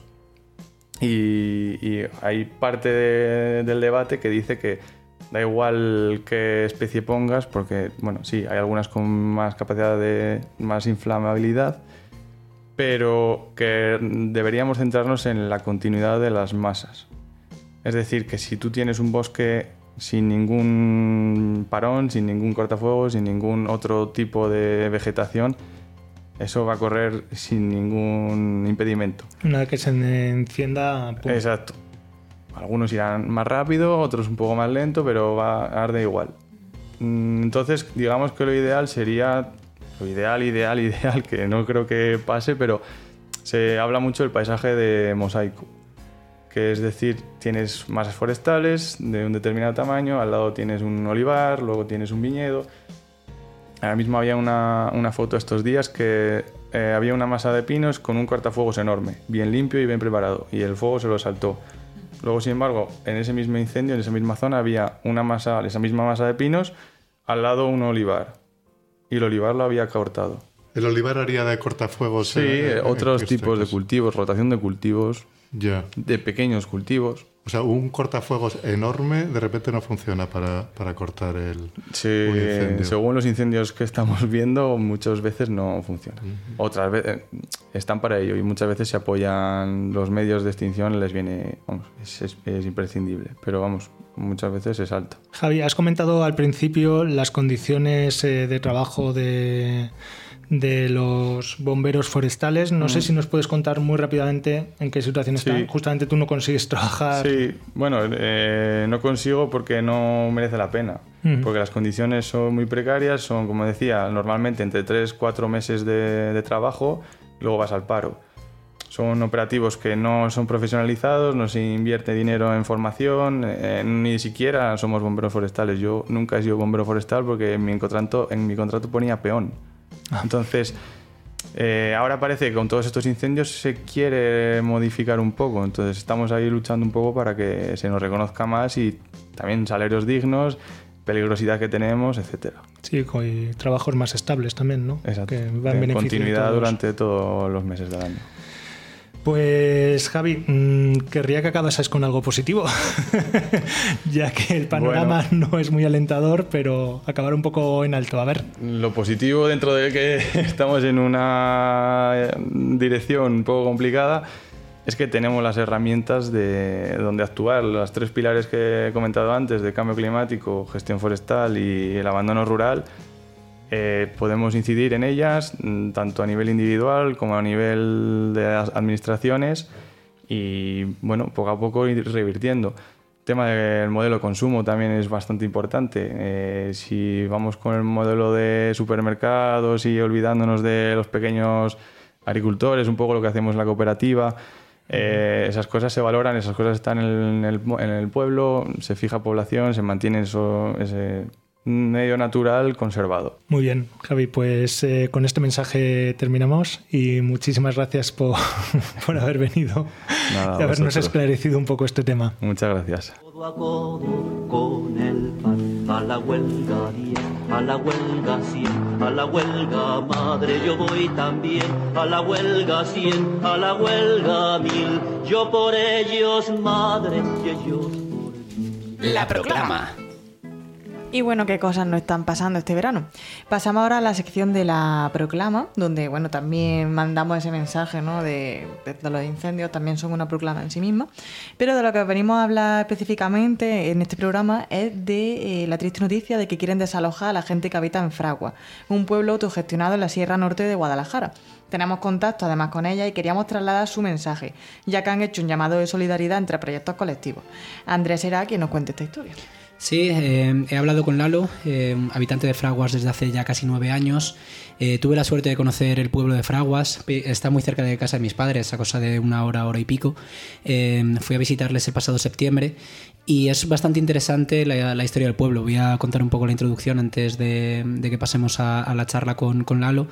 y hay parte del debate que dice que da igual qué especie pongas, porque, bueno, sí, hay algunas con más capacidad de más inflamabilidad, pero que deberíamos centrarnos en la continuidad de las masas. Es decir, que si tú tienes un bosque sin ningún parón, sin ningún cortafuegos, sin ningún otro tipo de vegetación, eso va a correr sin ningún impedimento. Una vez que se encienda... ¡pum! Exacto. Algunos irán más rápido, otros un poco más lento, pero va a arder igual. Entonces, digamos que lo ideal sería... Lo ideal, que no creo que pase, pero se habla mucho del paisaje de mosaico. Que es decir, tienes masas forestales de un determinado tamaño, al lado tienes un olivar, luego tienes un viñedo. Ahora mismo había una foto estos días que había una masa de pinos con un cortafuegos enorme, bien limpio y bien preparado, y el fuego se lo saltó. Luego, sin embargo, en ese mismo incendio, en esa misma zona, había esa misma masa de pinos, al lado un olivar, y el olivar lo había cortado. ¿El olivar haría de cortafuegos? Sí, otros tipos de cultivos, rotación de cultivos, ya, de pequeños cultivos. O sea, un cortafuegos enorme de repente no funciona para cortar un incendio. Según los incendios que estamos viendo, muchas veces no funciona. Otras veces están para ello y muchas veces se apoyan los medios de extinción, les viene, es imprescindible, pero vamos, muchas veces se salta. Javi, has comentado al principio las condiciones de trabajo de los bomberos forestales. No sé si nos puedes contar muy rápidamente en qué situación están. Justamente tú no consigues trabajar. Sí, bueno, no consigo porque no merece la pena. Porque las condiciones son muy precarias, son, como decía, normalmente entre 3-4 meses de trabajo, luego vas al paro. Son operativos que no son profesionalizados, no se invierte dinero en formación, ni siquiera somos bomberos forestales. Yo nunca he sido bombero forestal porque en mi contrato ponía peón. Entonces, ahora parece que con todos estos incendios se quiere modificar un poco. Entonces estamos ahí luchando un poco para que se nos reconozca más y también salarios dignos, peligrosidad que tenemos, etcétera. Sí, y trabajos más estables también, ¿no? Exacto. Que van beneficiando continuidad durante todos los meses del año. Pues Javi, querría que acabases con algo positivo, ya que el panorama no es muy alentador, pero acabar un poco en alto. A ver. Lo positivo, dentro de que estamos en una dirección un poco complicada, es que tenemos las herramientas de donde actuar. Los 3 pilares que he comentado antes, de cambio climático, gestión forestal y el abandono rural, podemos incidir en ellas tanto a nivel individual como a nivel de las administraciones y, bueno, poco a poco ir revirtiendo. El tema del modelo de consumo también es bastante importante. Si vamos con el modelo de supermercados y olvidándonos de los pequeños agricultores, un poco lo que hacemos en la cooperativa, esas cosas se valoran, esas cosas están en el pueblo, se fija población, se mantiene ese medio natural conservado. Muy bien, Javi, pues con este mensaje terminamos y muchísimas gracias por haber venido y habernos esclarecido un poco este tema. Muchas gracias. Codo a codo con el pan, a la huelga 10, a la huelga 100, a la huelga madre yo voy también, a la huelga 100, a la huelga 1000, yo por ellos madre y ellos por mí. La proclama. Y bueno, qué cosas nos están pasando este verano. Pasamos ahora a la sección de la proclama, donde bueno, también mandamos ese mensaje, ¿no? de los incendios, también son una proclama en sí misma. Pero de lo que venimos a hablar específicamente en este programa es de la triste noticia de que quieren desalojar a la gente que habita en Fraguas, un pueblo autogestionado en la Sierra Norte de Guadalajara. Tenemos contacto además con ella y queríamos trasladar su mensaje, ya que han hecho un llamado de solidaridad entre proyectos colectivos. Andrés será quien nos cuente esta historia. Sí, he hablado con Lalo, habitante de Fraguas desde hace ya casi 9 años. Tuve la suerte de conocer el pueblo de Fraguas, está muy cerca de casa de mis padres, a cosa de una hora y pico. Fui a visitarles el pasado septiembre y es bastante interesante la historia del pueblo. Voy a contar un poco la introducción antes de que pasemos a la charla con Lalo.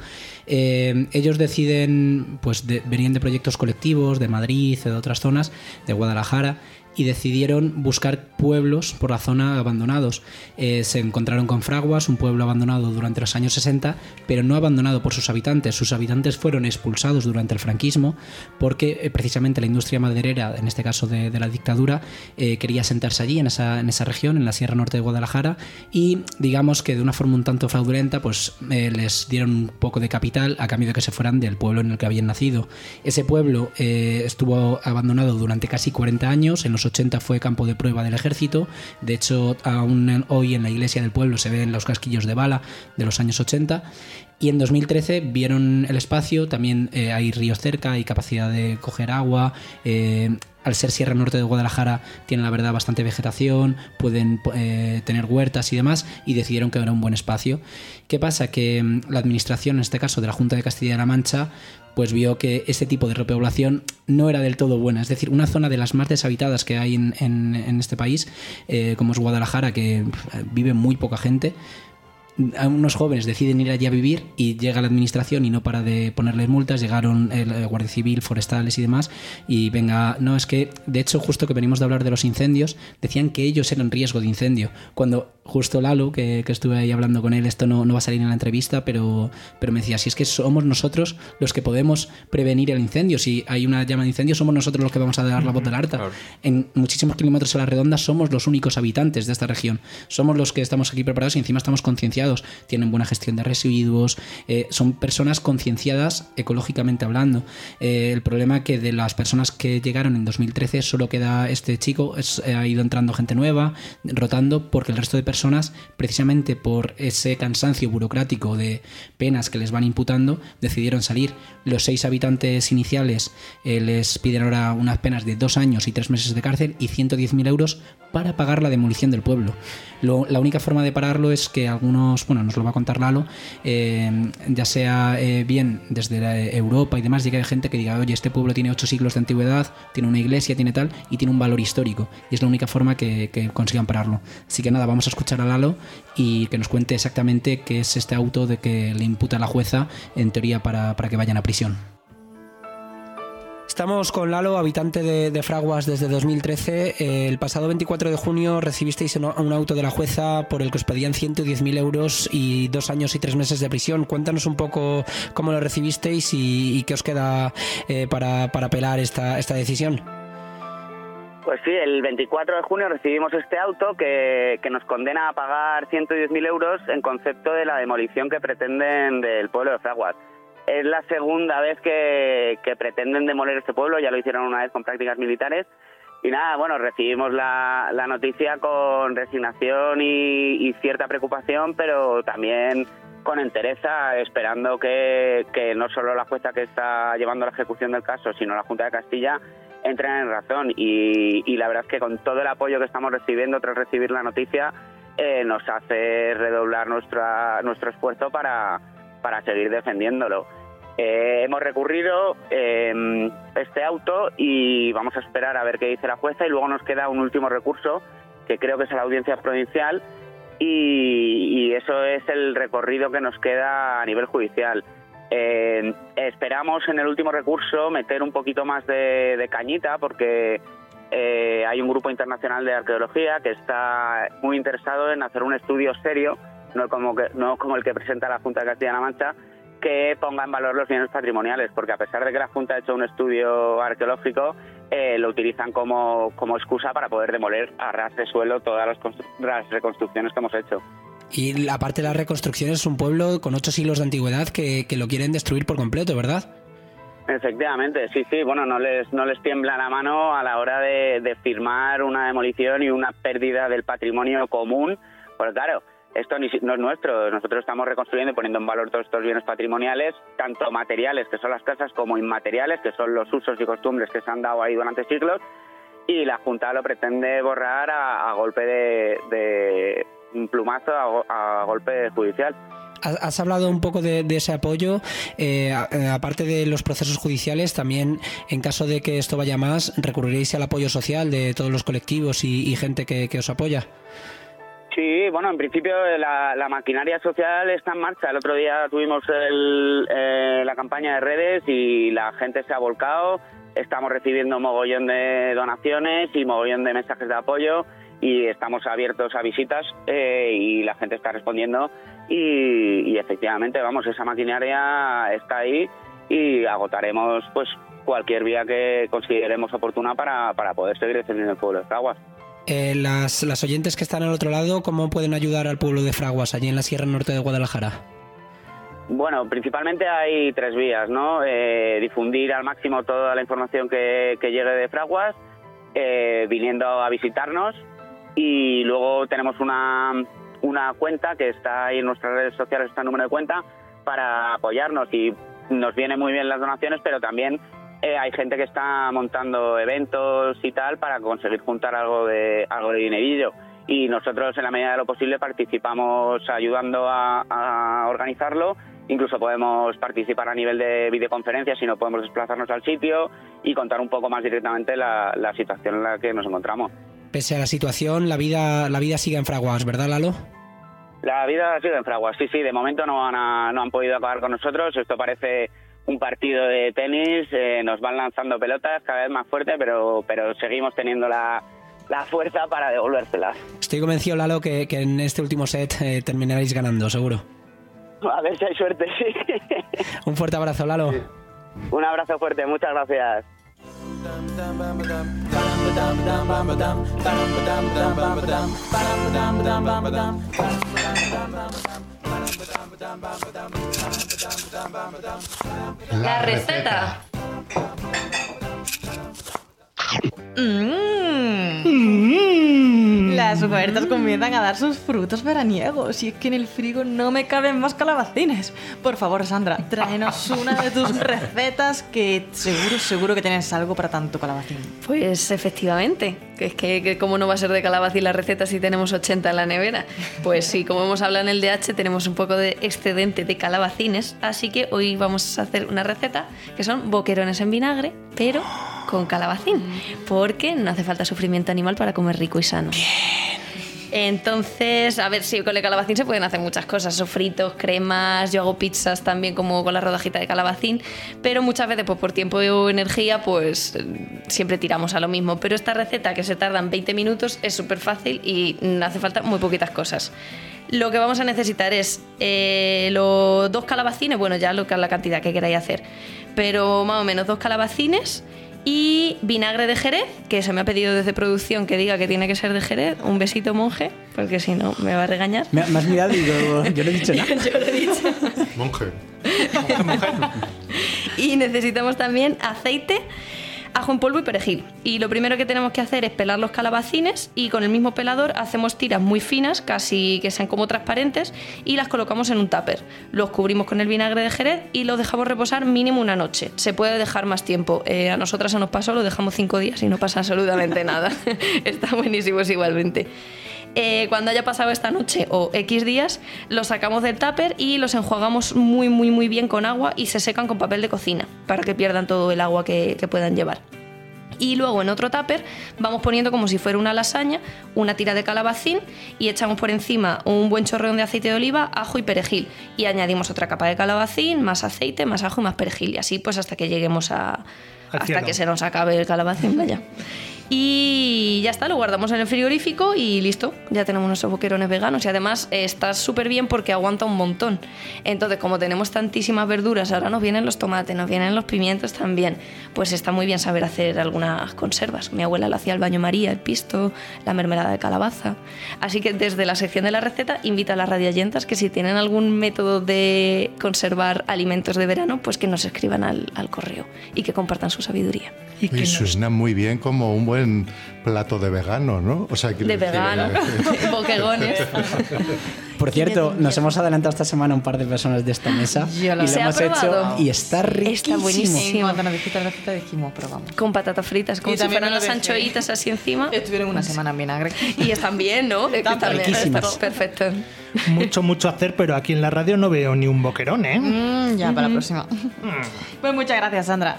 Ellos deciden, pues venían de proyectos colectivos de Madrid, de otras zonas, de Guadalajara, y decidieron buscar pueblos por la zona abandonados. Se encontraron con Fraguas, un pueblo abandonado durante los años 60, pero no abandonado por sus habitantes. Sus habitantes fueron expulsados durante el franquismo porque precisamente la industria maderera, en este caso de la dictadura, quería sentarse allí, en esa región, en la Sierra Norte de Guadalajara, y digamos que de una forma un tanto fraudulenta pues les dieron un poco de capital a cambio de que se fueran del pueblo en el que habían nacido. Ese pueblo estuvo abandonado durante casi 40 años. En los 80 fue campo de prueba del ejército. De hecho, aún hoy en la iglesia del pueblo se ven los casquillos de bala de los años 80. Y en 2013 vieron el espacio, también hay ríos cerca, hay capacidad de coger agua. Al ser Sierra Norte de Guadalajara tienen la verdad bastante vegetación, pueden tener huertas y demás, y decidieron que era un buen espacio. ¿Qué pasa? Que la administración, en este caso de la Junta de Castilla-La Mancha, pues vio que este tipo de repoblación no era del todo buena. Es decir, una zona de las más deshabitadas que hay en este país, como es Guadalajara, que vive muy poca gente, unos jóvenes deciden ir allí a vivir y llega la administración y no para de ponerles multas. Llegaron el Guardia Civil, forestales y demás, y venga, no, es que de hecho justo que venimos de hablar de los incendios, decían que ellos eran riesgo de incendio, cuando justo Lalo, que estuve ahí hablando con él, esto no va a salir en la entrevista, pero me decía, si es que somos nosotros los que podemos prevenir el incendio, si hay una llama de incendio somos nosotros los que vamos a dar la voz de alerta. Claro. En muchísimos kilómetros a la redonda somos los únicos habitantes de esta región, somos los que estamos aquí preparados y encima estamos concienciados, tienen buena gestión de residuos, son personas concienciadas ecológicamente hablando. El problema que de las personas que llegaron en 2013 solo queda este chico, ha ido entrando gente nueva, rotando, porque el resto de personas, precisamente por ese cansancio burocrático de penas que les van imputando, decidieron salir. Los 6 habitantes iniciales les piden ahora unas penas de 2 años y 3 meses de cárcel y 110.000 euros para pagar la demolición del pueblo. La única forma de pararlo es que algunos nos lo va a contar Lalo, ya sea bien desde Europa y demás, llegue a gente que diga, oye, este pueblo tiene 8 siglos de antigüedad, tiene una iglesia, tiene tal, y tiene un valor histórico, y es la única forma que consigan pararlo. Así que nada, vamos a escuchar a Lalo y que nos cuente exactamente qué es este auto de que le imputa la jueza, en teoría para que vayan a prisión. Estamos con Lalo, habitante de Fraguas desde 2013. El pasado 24 de junio recibisteis un auto de la jueza por el que os pedían 110.000 euros y 2 años y 3 meses de prisión. Cuéntanos un poco cómo lo recibisteis y qué os queda para apelar esta decisión. Pues sí, el 24 de junio recibimos este auto que nos condena a pagar 110.000 euros en concepto de la demolición que pretenden del pueblo de Fraguas. Es la segunda vez que pretenden demoler este pueblo, ya lo hicieron una vez con prácticas militares. Y nada, bueno, recibimos la noticia con resignación y cierta preocupación, pero también con entereza, esperando que no solo la jueza que está llevando la ejecución del caso, sino la Junta de Castilla entren en razón. Y la verdad es que con todo el apoyo que estamos recibiendo tras recibir la noticia, nos hace redoblar nuestro esfuerzo para seguir defendiéndolo. Hemos recurrido este auto y vamos a esperar a ver qué dice la jueza, y luego nos queda un último recurso que creo que es a la Audiencia Provincial, y eso es el recorrido que nos queda a nivel judicial. Esperamos en el último recurso meter un poquito más de cañita, porque hay un grupo internacional de arqueología que está muy interesado en hacer un estudio serio, no como el que presenta la Junta de Castilla-La Mancha, que ponga en valor los bienes patrimoniales, porque a pesar de que la Junta ha hecho un estudio arqueológico, lo utilizan como excusa para poder demoler a ras de suelo todas las reconstrucciones que hemos hecho. Y aparte de las reconstrucciones, es un pueblo con 8 siglos de antigüedad que lo quieren destruir por completo, ¿verdad? Efectivamente, sí, bueno, no les tiembla la mano a la hora de firmar una demolición y una pérdida del patrimonio común, porque claro, esto no es nuestro, nosotros estamos reconstruyendo y poniendo en valor todos estos bienes patrimoniales, tanto materiales, que son las casas, como inmateriales, que son los usos y costumbres que se han dado ahí durante siglos, y la Junta lo pretende borrar a golpe de un plumazo, a golpe judicial. Has hablado un poco de ese apoyo, aparte de los procesos judiciales, también en caso de que esto vaya más, ¿recurriréis al apoyo social de todos los colectivos y gente que os apoya? Sí, bueno, en principio la maquinaria social está en marcha. El otro día tuvimos la campaña de redes y la gente se ha volcado. Estamos recibiendo mogollón de donaciones y mogollón de mensajes de apoyo, y estamos abiertos a visitas y la gente está respondiendo y efectivamente, vamos, esa maquinaria está ahí y agotaremos pues cualquier vía que consideremos oportuna para poder seguir defendiendo el pueblo de Fraguas. Las oyentes que están al otro lado, ¿cómo pueden ayudar al pueblo de Fraguas, allí en la Sierra Norte de Guadalajara? Bueno, principalmente hay 3 vías, ¿no? Difundir al máximo toda la información que llegue de Fraguas, viniendo a visitarnos, y luego tenemos una cuenta que está ahí en nuestras redes sociales, está el número de cuenta, para apoyarnos, y nos vienen muy bien las donaciones, pero también hay gente que está montando eventos y tal para conseguir juntar algo de dinerillo, y nosotros en la medida de lo posible participamos ayudando a organizarlo. Incluso podemos participar a nivel de videoconferencias si no podemos desplazarnos al sitio y contar un poco más directamente la situación en la que nos encontramos. Pese a la situación, la vida sigue en Fraguas, ¿verdad, Lalo? La vida sigue en Fraguas, sí, de momento no han podido acabar con nosotros. Esto parece un partido de tenis, nos van lanzando pelotas cada vez más fuerte, pero seguimos teniendo la fuerza para devolvérselas. Estoy convencido, Lalo, que en este último set terminaréis ganando, seguro. A ver si hay suerte, sí. Un fuerte abrazo, Lalo. Sí. Un abrazo fuerte, muchas gracias. La receta. Las huertas comienzan a dar sus frutos veraniegos y es que en el frigo no me caben más calabacines. Por favor, Sandra, tráenos una de tus recetas que seguro que tienes algo para tanto calabacín. Pues efectivamente, es que cómo no va a ser de calabacín la receta si tenemos 80 en la nevera. Pues sí, como hemos hablado en el DH, tenemos un poco de excedente de calabacines, así que hoy vamos a hacer una receta que son boquerones en vinagre, pero con calabacín, porque no hace falta sufrimiento animal para comer rico y sano. Entonces, a ver, sí, con el calabacín se pueden hacer muchas cosas, sofritos, cremas, yo hago pizzas también como con la rodajita de calabacín, pero muchas veces pues por tiempo o energía pues siempre tiramos a lo mismo, pero esta receta que se tarda en 20 minutos es súper fácil y hace falta muy poquitas cosas. Lo que vamos a necesitar es los 2 calabacines, bueno, ya la cantidad que queráis hacer, pero más o menos 2 calabacines y vinagre de Jerez, que se me ha pedido desde producción que diga que tiene que ser de Jerez. Un besito, monje, porque si no me va a regañar. Me has mirado y digo, yo no he dicho nada. Yo lo he dicho. Monje. Y necesitamos también aceite, ajo en polvo y perejil. Y lo primero que tenemos que hacer es pelar los calabacines y con el mismo pelador hacemos tiras muy finas, casi que sean como transparentes, y las colocamos en un tupper. Los cubrimos con el vinagre de Jerez y los dejamos reposar mínimo una noche. Se puede dejar más tiempo. A nosotras se nos pasó, lo dejamos 5 días y no pasa absolutamente nada. Está buenísimo igualmente. Cuando haya pasado esta noche o X días, los sacamos del tupper y los enjuagamos muy bien con agua y se secan con papel de cocina para que pierdan todo el agua que puedan llevar. Y luego en otro tupper vamos poniendo como si fuera una lasaña una tira de calabacín y echamos por encima un buen chorreón de aceite de oliva, ajo y perejil y añadimos otra capa de calabacín, más aceite, más ajo y más perejil y así pues hasta que lleguemos hasta que se nos acabe el calabacín, vaya. Y ya está, lo guardamos en el frigorífico y listo, ya tenemos nuestros boquerones veganos y además está súper bien porque aguanta un montón. Entonces, como tenemos tantísimas verduras, ahora nos vienen los tomates, nos vienen los pimientos también, pues está muy bien saber hacer algunas conservas. Mi abuela le hacía el baño María, el pisto, la mermelada de calabaza. Así que desde la sección de la receta invito a las radioyentas que si tienen algún método de conservar alimentos de verano, pues que nos escriban al correo y que compartan su sabiduría. Y suena muy bien como un buen plato de vegano, ¿no? O sea, de vegano, boquerones. Por cierto, nos hemos adelantado esta semana un par de personas de esta mesa y lo hemos hecho y está riquísimo. Está buenísimo. Cuando nos dijiste la receta dijimos, probamos. Con patatas fritas, como si fueran las anchoitas así encima. Estuvieron una semana en vinagre. Y están bien, ¿no? Están riquísimas. Perfecto. Mucho hacer, pero aquí en la radio no veo ni un boquerón, ¿eh? Ya, para la próxima. Pues muchas gracias, Sandra.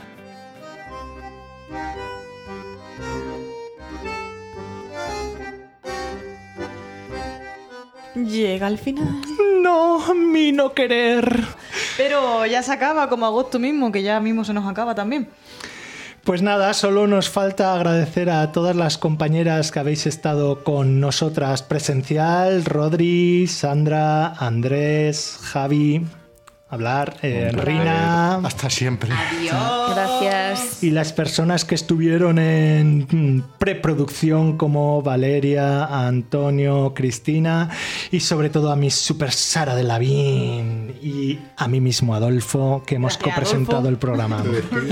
Llega al final. No, mi no querer. Pero ya se acaba, como agosto mismo, que ya mismo se nos acaba también. Pues nada, solo nos falta agradecer a todas las compañeras que habéis estado con nosotras presencial. Rodri, Sandra, Andrés, Javi, Rina. Hasta siempre. Adiós. Gracias. Y las personas que estuvieron en preproducción como Valeria, Antonio, Cristina y sobre todo a mi super Sara de Lavín y a mí mismo Adolfo, que hemos copresentado el programa.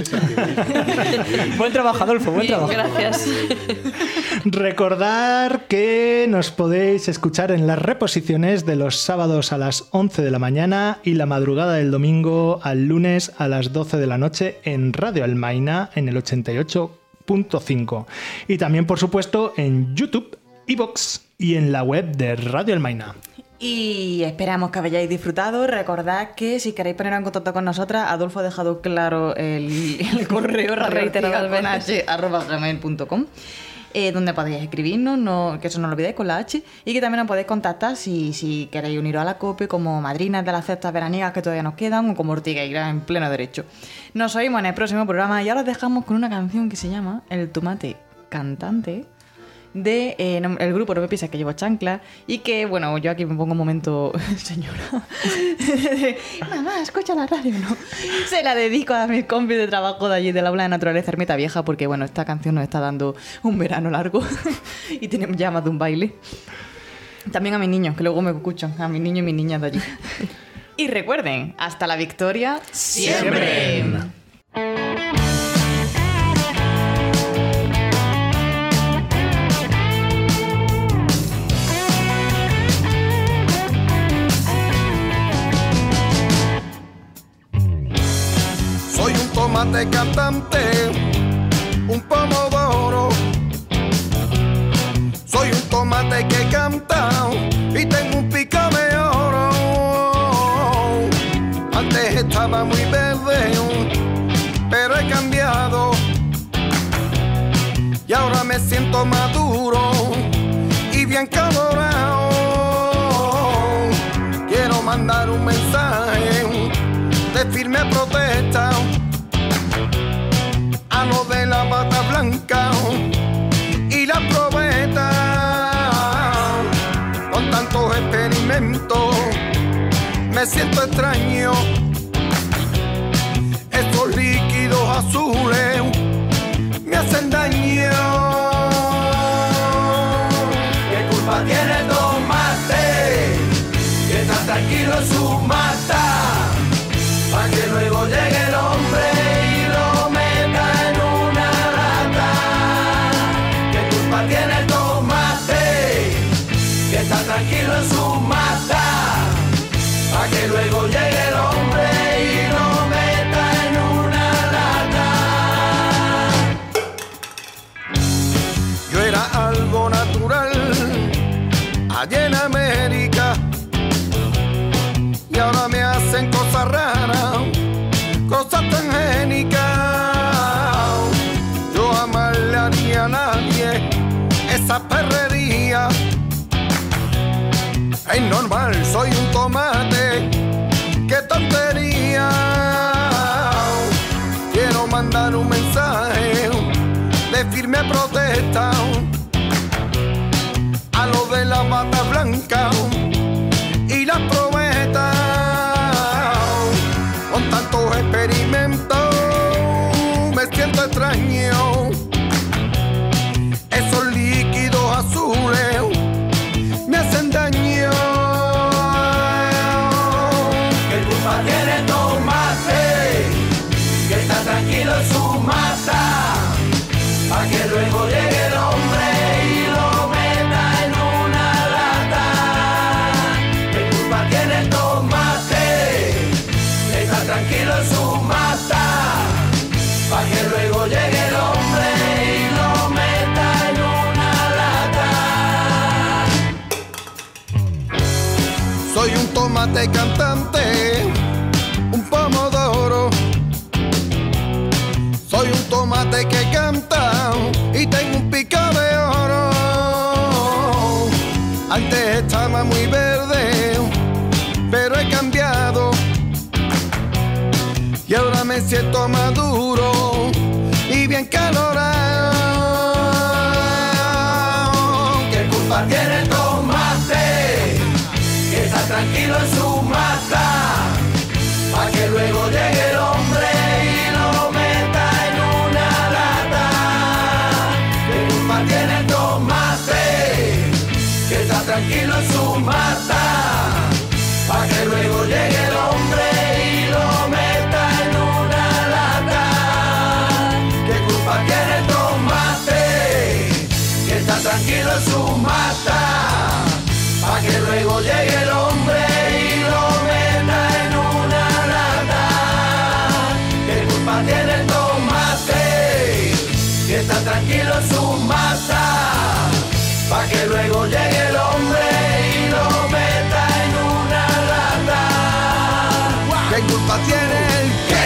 Buen trabajo, Adolfo, buen trabajo. Gracias. Recordar que nos podéis escuchar en las reposiciones de los sábados a las 11 de la mañana y la madrugada del domingo al lunes a las 12 de la noche en Radio Almaina en el 88.5 y también por supuesto en YouTube, iVoox y en la web de Radio Almaina. Y esperamos que hayáis disfrutado. Recordad que si queréis poner en contacto con nosotras, Adolfo ha dejado claro el correo radioortiga@gmail.com, donde podéis escribirnos, que eso no lo olvidéis con la H, y que también nos podéis contactar si queréis uniros a la COPE como madrinas de las cestas veraniegas que todavía nos quedan o como ortigueiras en pleno derecho. Nos oímos en el próximo programa y ahora os dejamos con una canción que se llama El Tomate Cantante, de el grupo No Me Pises, que llevo chancla, y que, bueno, yo aquí me pongo un momento, señora, mamá, escucha la radio, ¿no? Se la dedico a mis compis de trabajo de allí del aula de naturaleza Ermita Vieja, porque, bueno, esta canción nos está dando un verano largo y tenemos ya más de un baile. También a mis niños, que luego me escuchan, a mis niños y mis niñas de allí. Y recuerden, hasta la victoria siempre. tomate cantante, un pomodoro. Soy un tomate que canta y tengo un pico de oro. Antes estaba muy verde, pero he cambiado y ahora me siento maduro y bien colorado. Quiero mandar un mensaje de firme protesta a lo de la bata blanca y la probeta. Con tantos experimentos me siento extraño. Estos líquidos azules me hacen daño. ¿Qué culpa tiene el tomate? Que está tranquilo en su mata, pa' que luego llegue el hombre y lo meta en una lata. ¿Qué culpa tiene el tomate? Que está tranquilo en su mata, pa' que luego llegue el hombre y lo meta en una lata. Yo era algo natural allá en América y ahora me hacen cosas raras, cosas tan génicas. Yo jamás le haría a nadie esa perrería. Es normal, soy un tomate, qué tontería. Quiero mandar un mensaje de firme protesta a lo de la bata blanca y la probeta. Con tantos experimentos me siento extraño. Esos líquidos azules me hacen daño. ¿Qué culpa tiene el tomate? Que está tranquilo en su mata, pa' que luego llegue el hombre y lo meta en una lata. ¿Qué culpa tiene el tomate? Que está tranquilo en su mata, pa' que luego llegue el hombre y lo meta en una lata. Soy un tomate cantante, un pomodoro. Soy un tomate que canta y tengo un pico de oro. Antes estaba muy verde, pero he cambiado y ahora me siento maduro y bien colorado. ¿Qué culpa tiene el tomate? Que está tranquilo en su mata, pa' que luego llegue el hombre y lo meta en una lata. ¿Qué culpa tiene el tomate? Que está tranquilo en su mata, pa' que luego llegue el hombre y lo meta en una lata. ¿Qué culpa tiene el tomate? Que está tranquilo en su mata, pa' que luego llegue el hombre y lo meta en una lata. ¿Qué culpa tiene el tomate? Que está tranquilo en su mata, pa' que luego llegue el hombre y lo meta en una lata. ¿Qué culpa tiene el que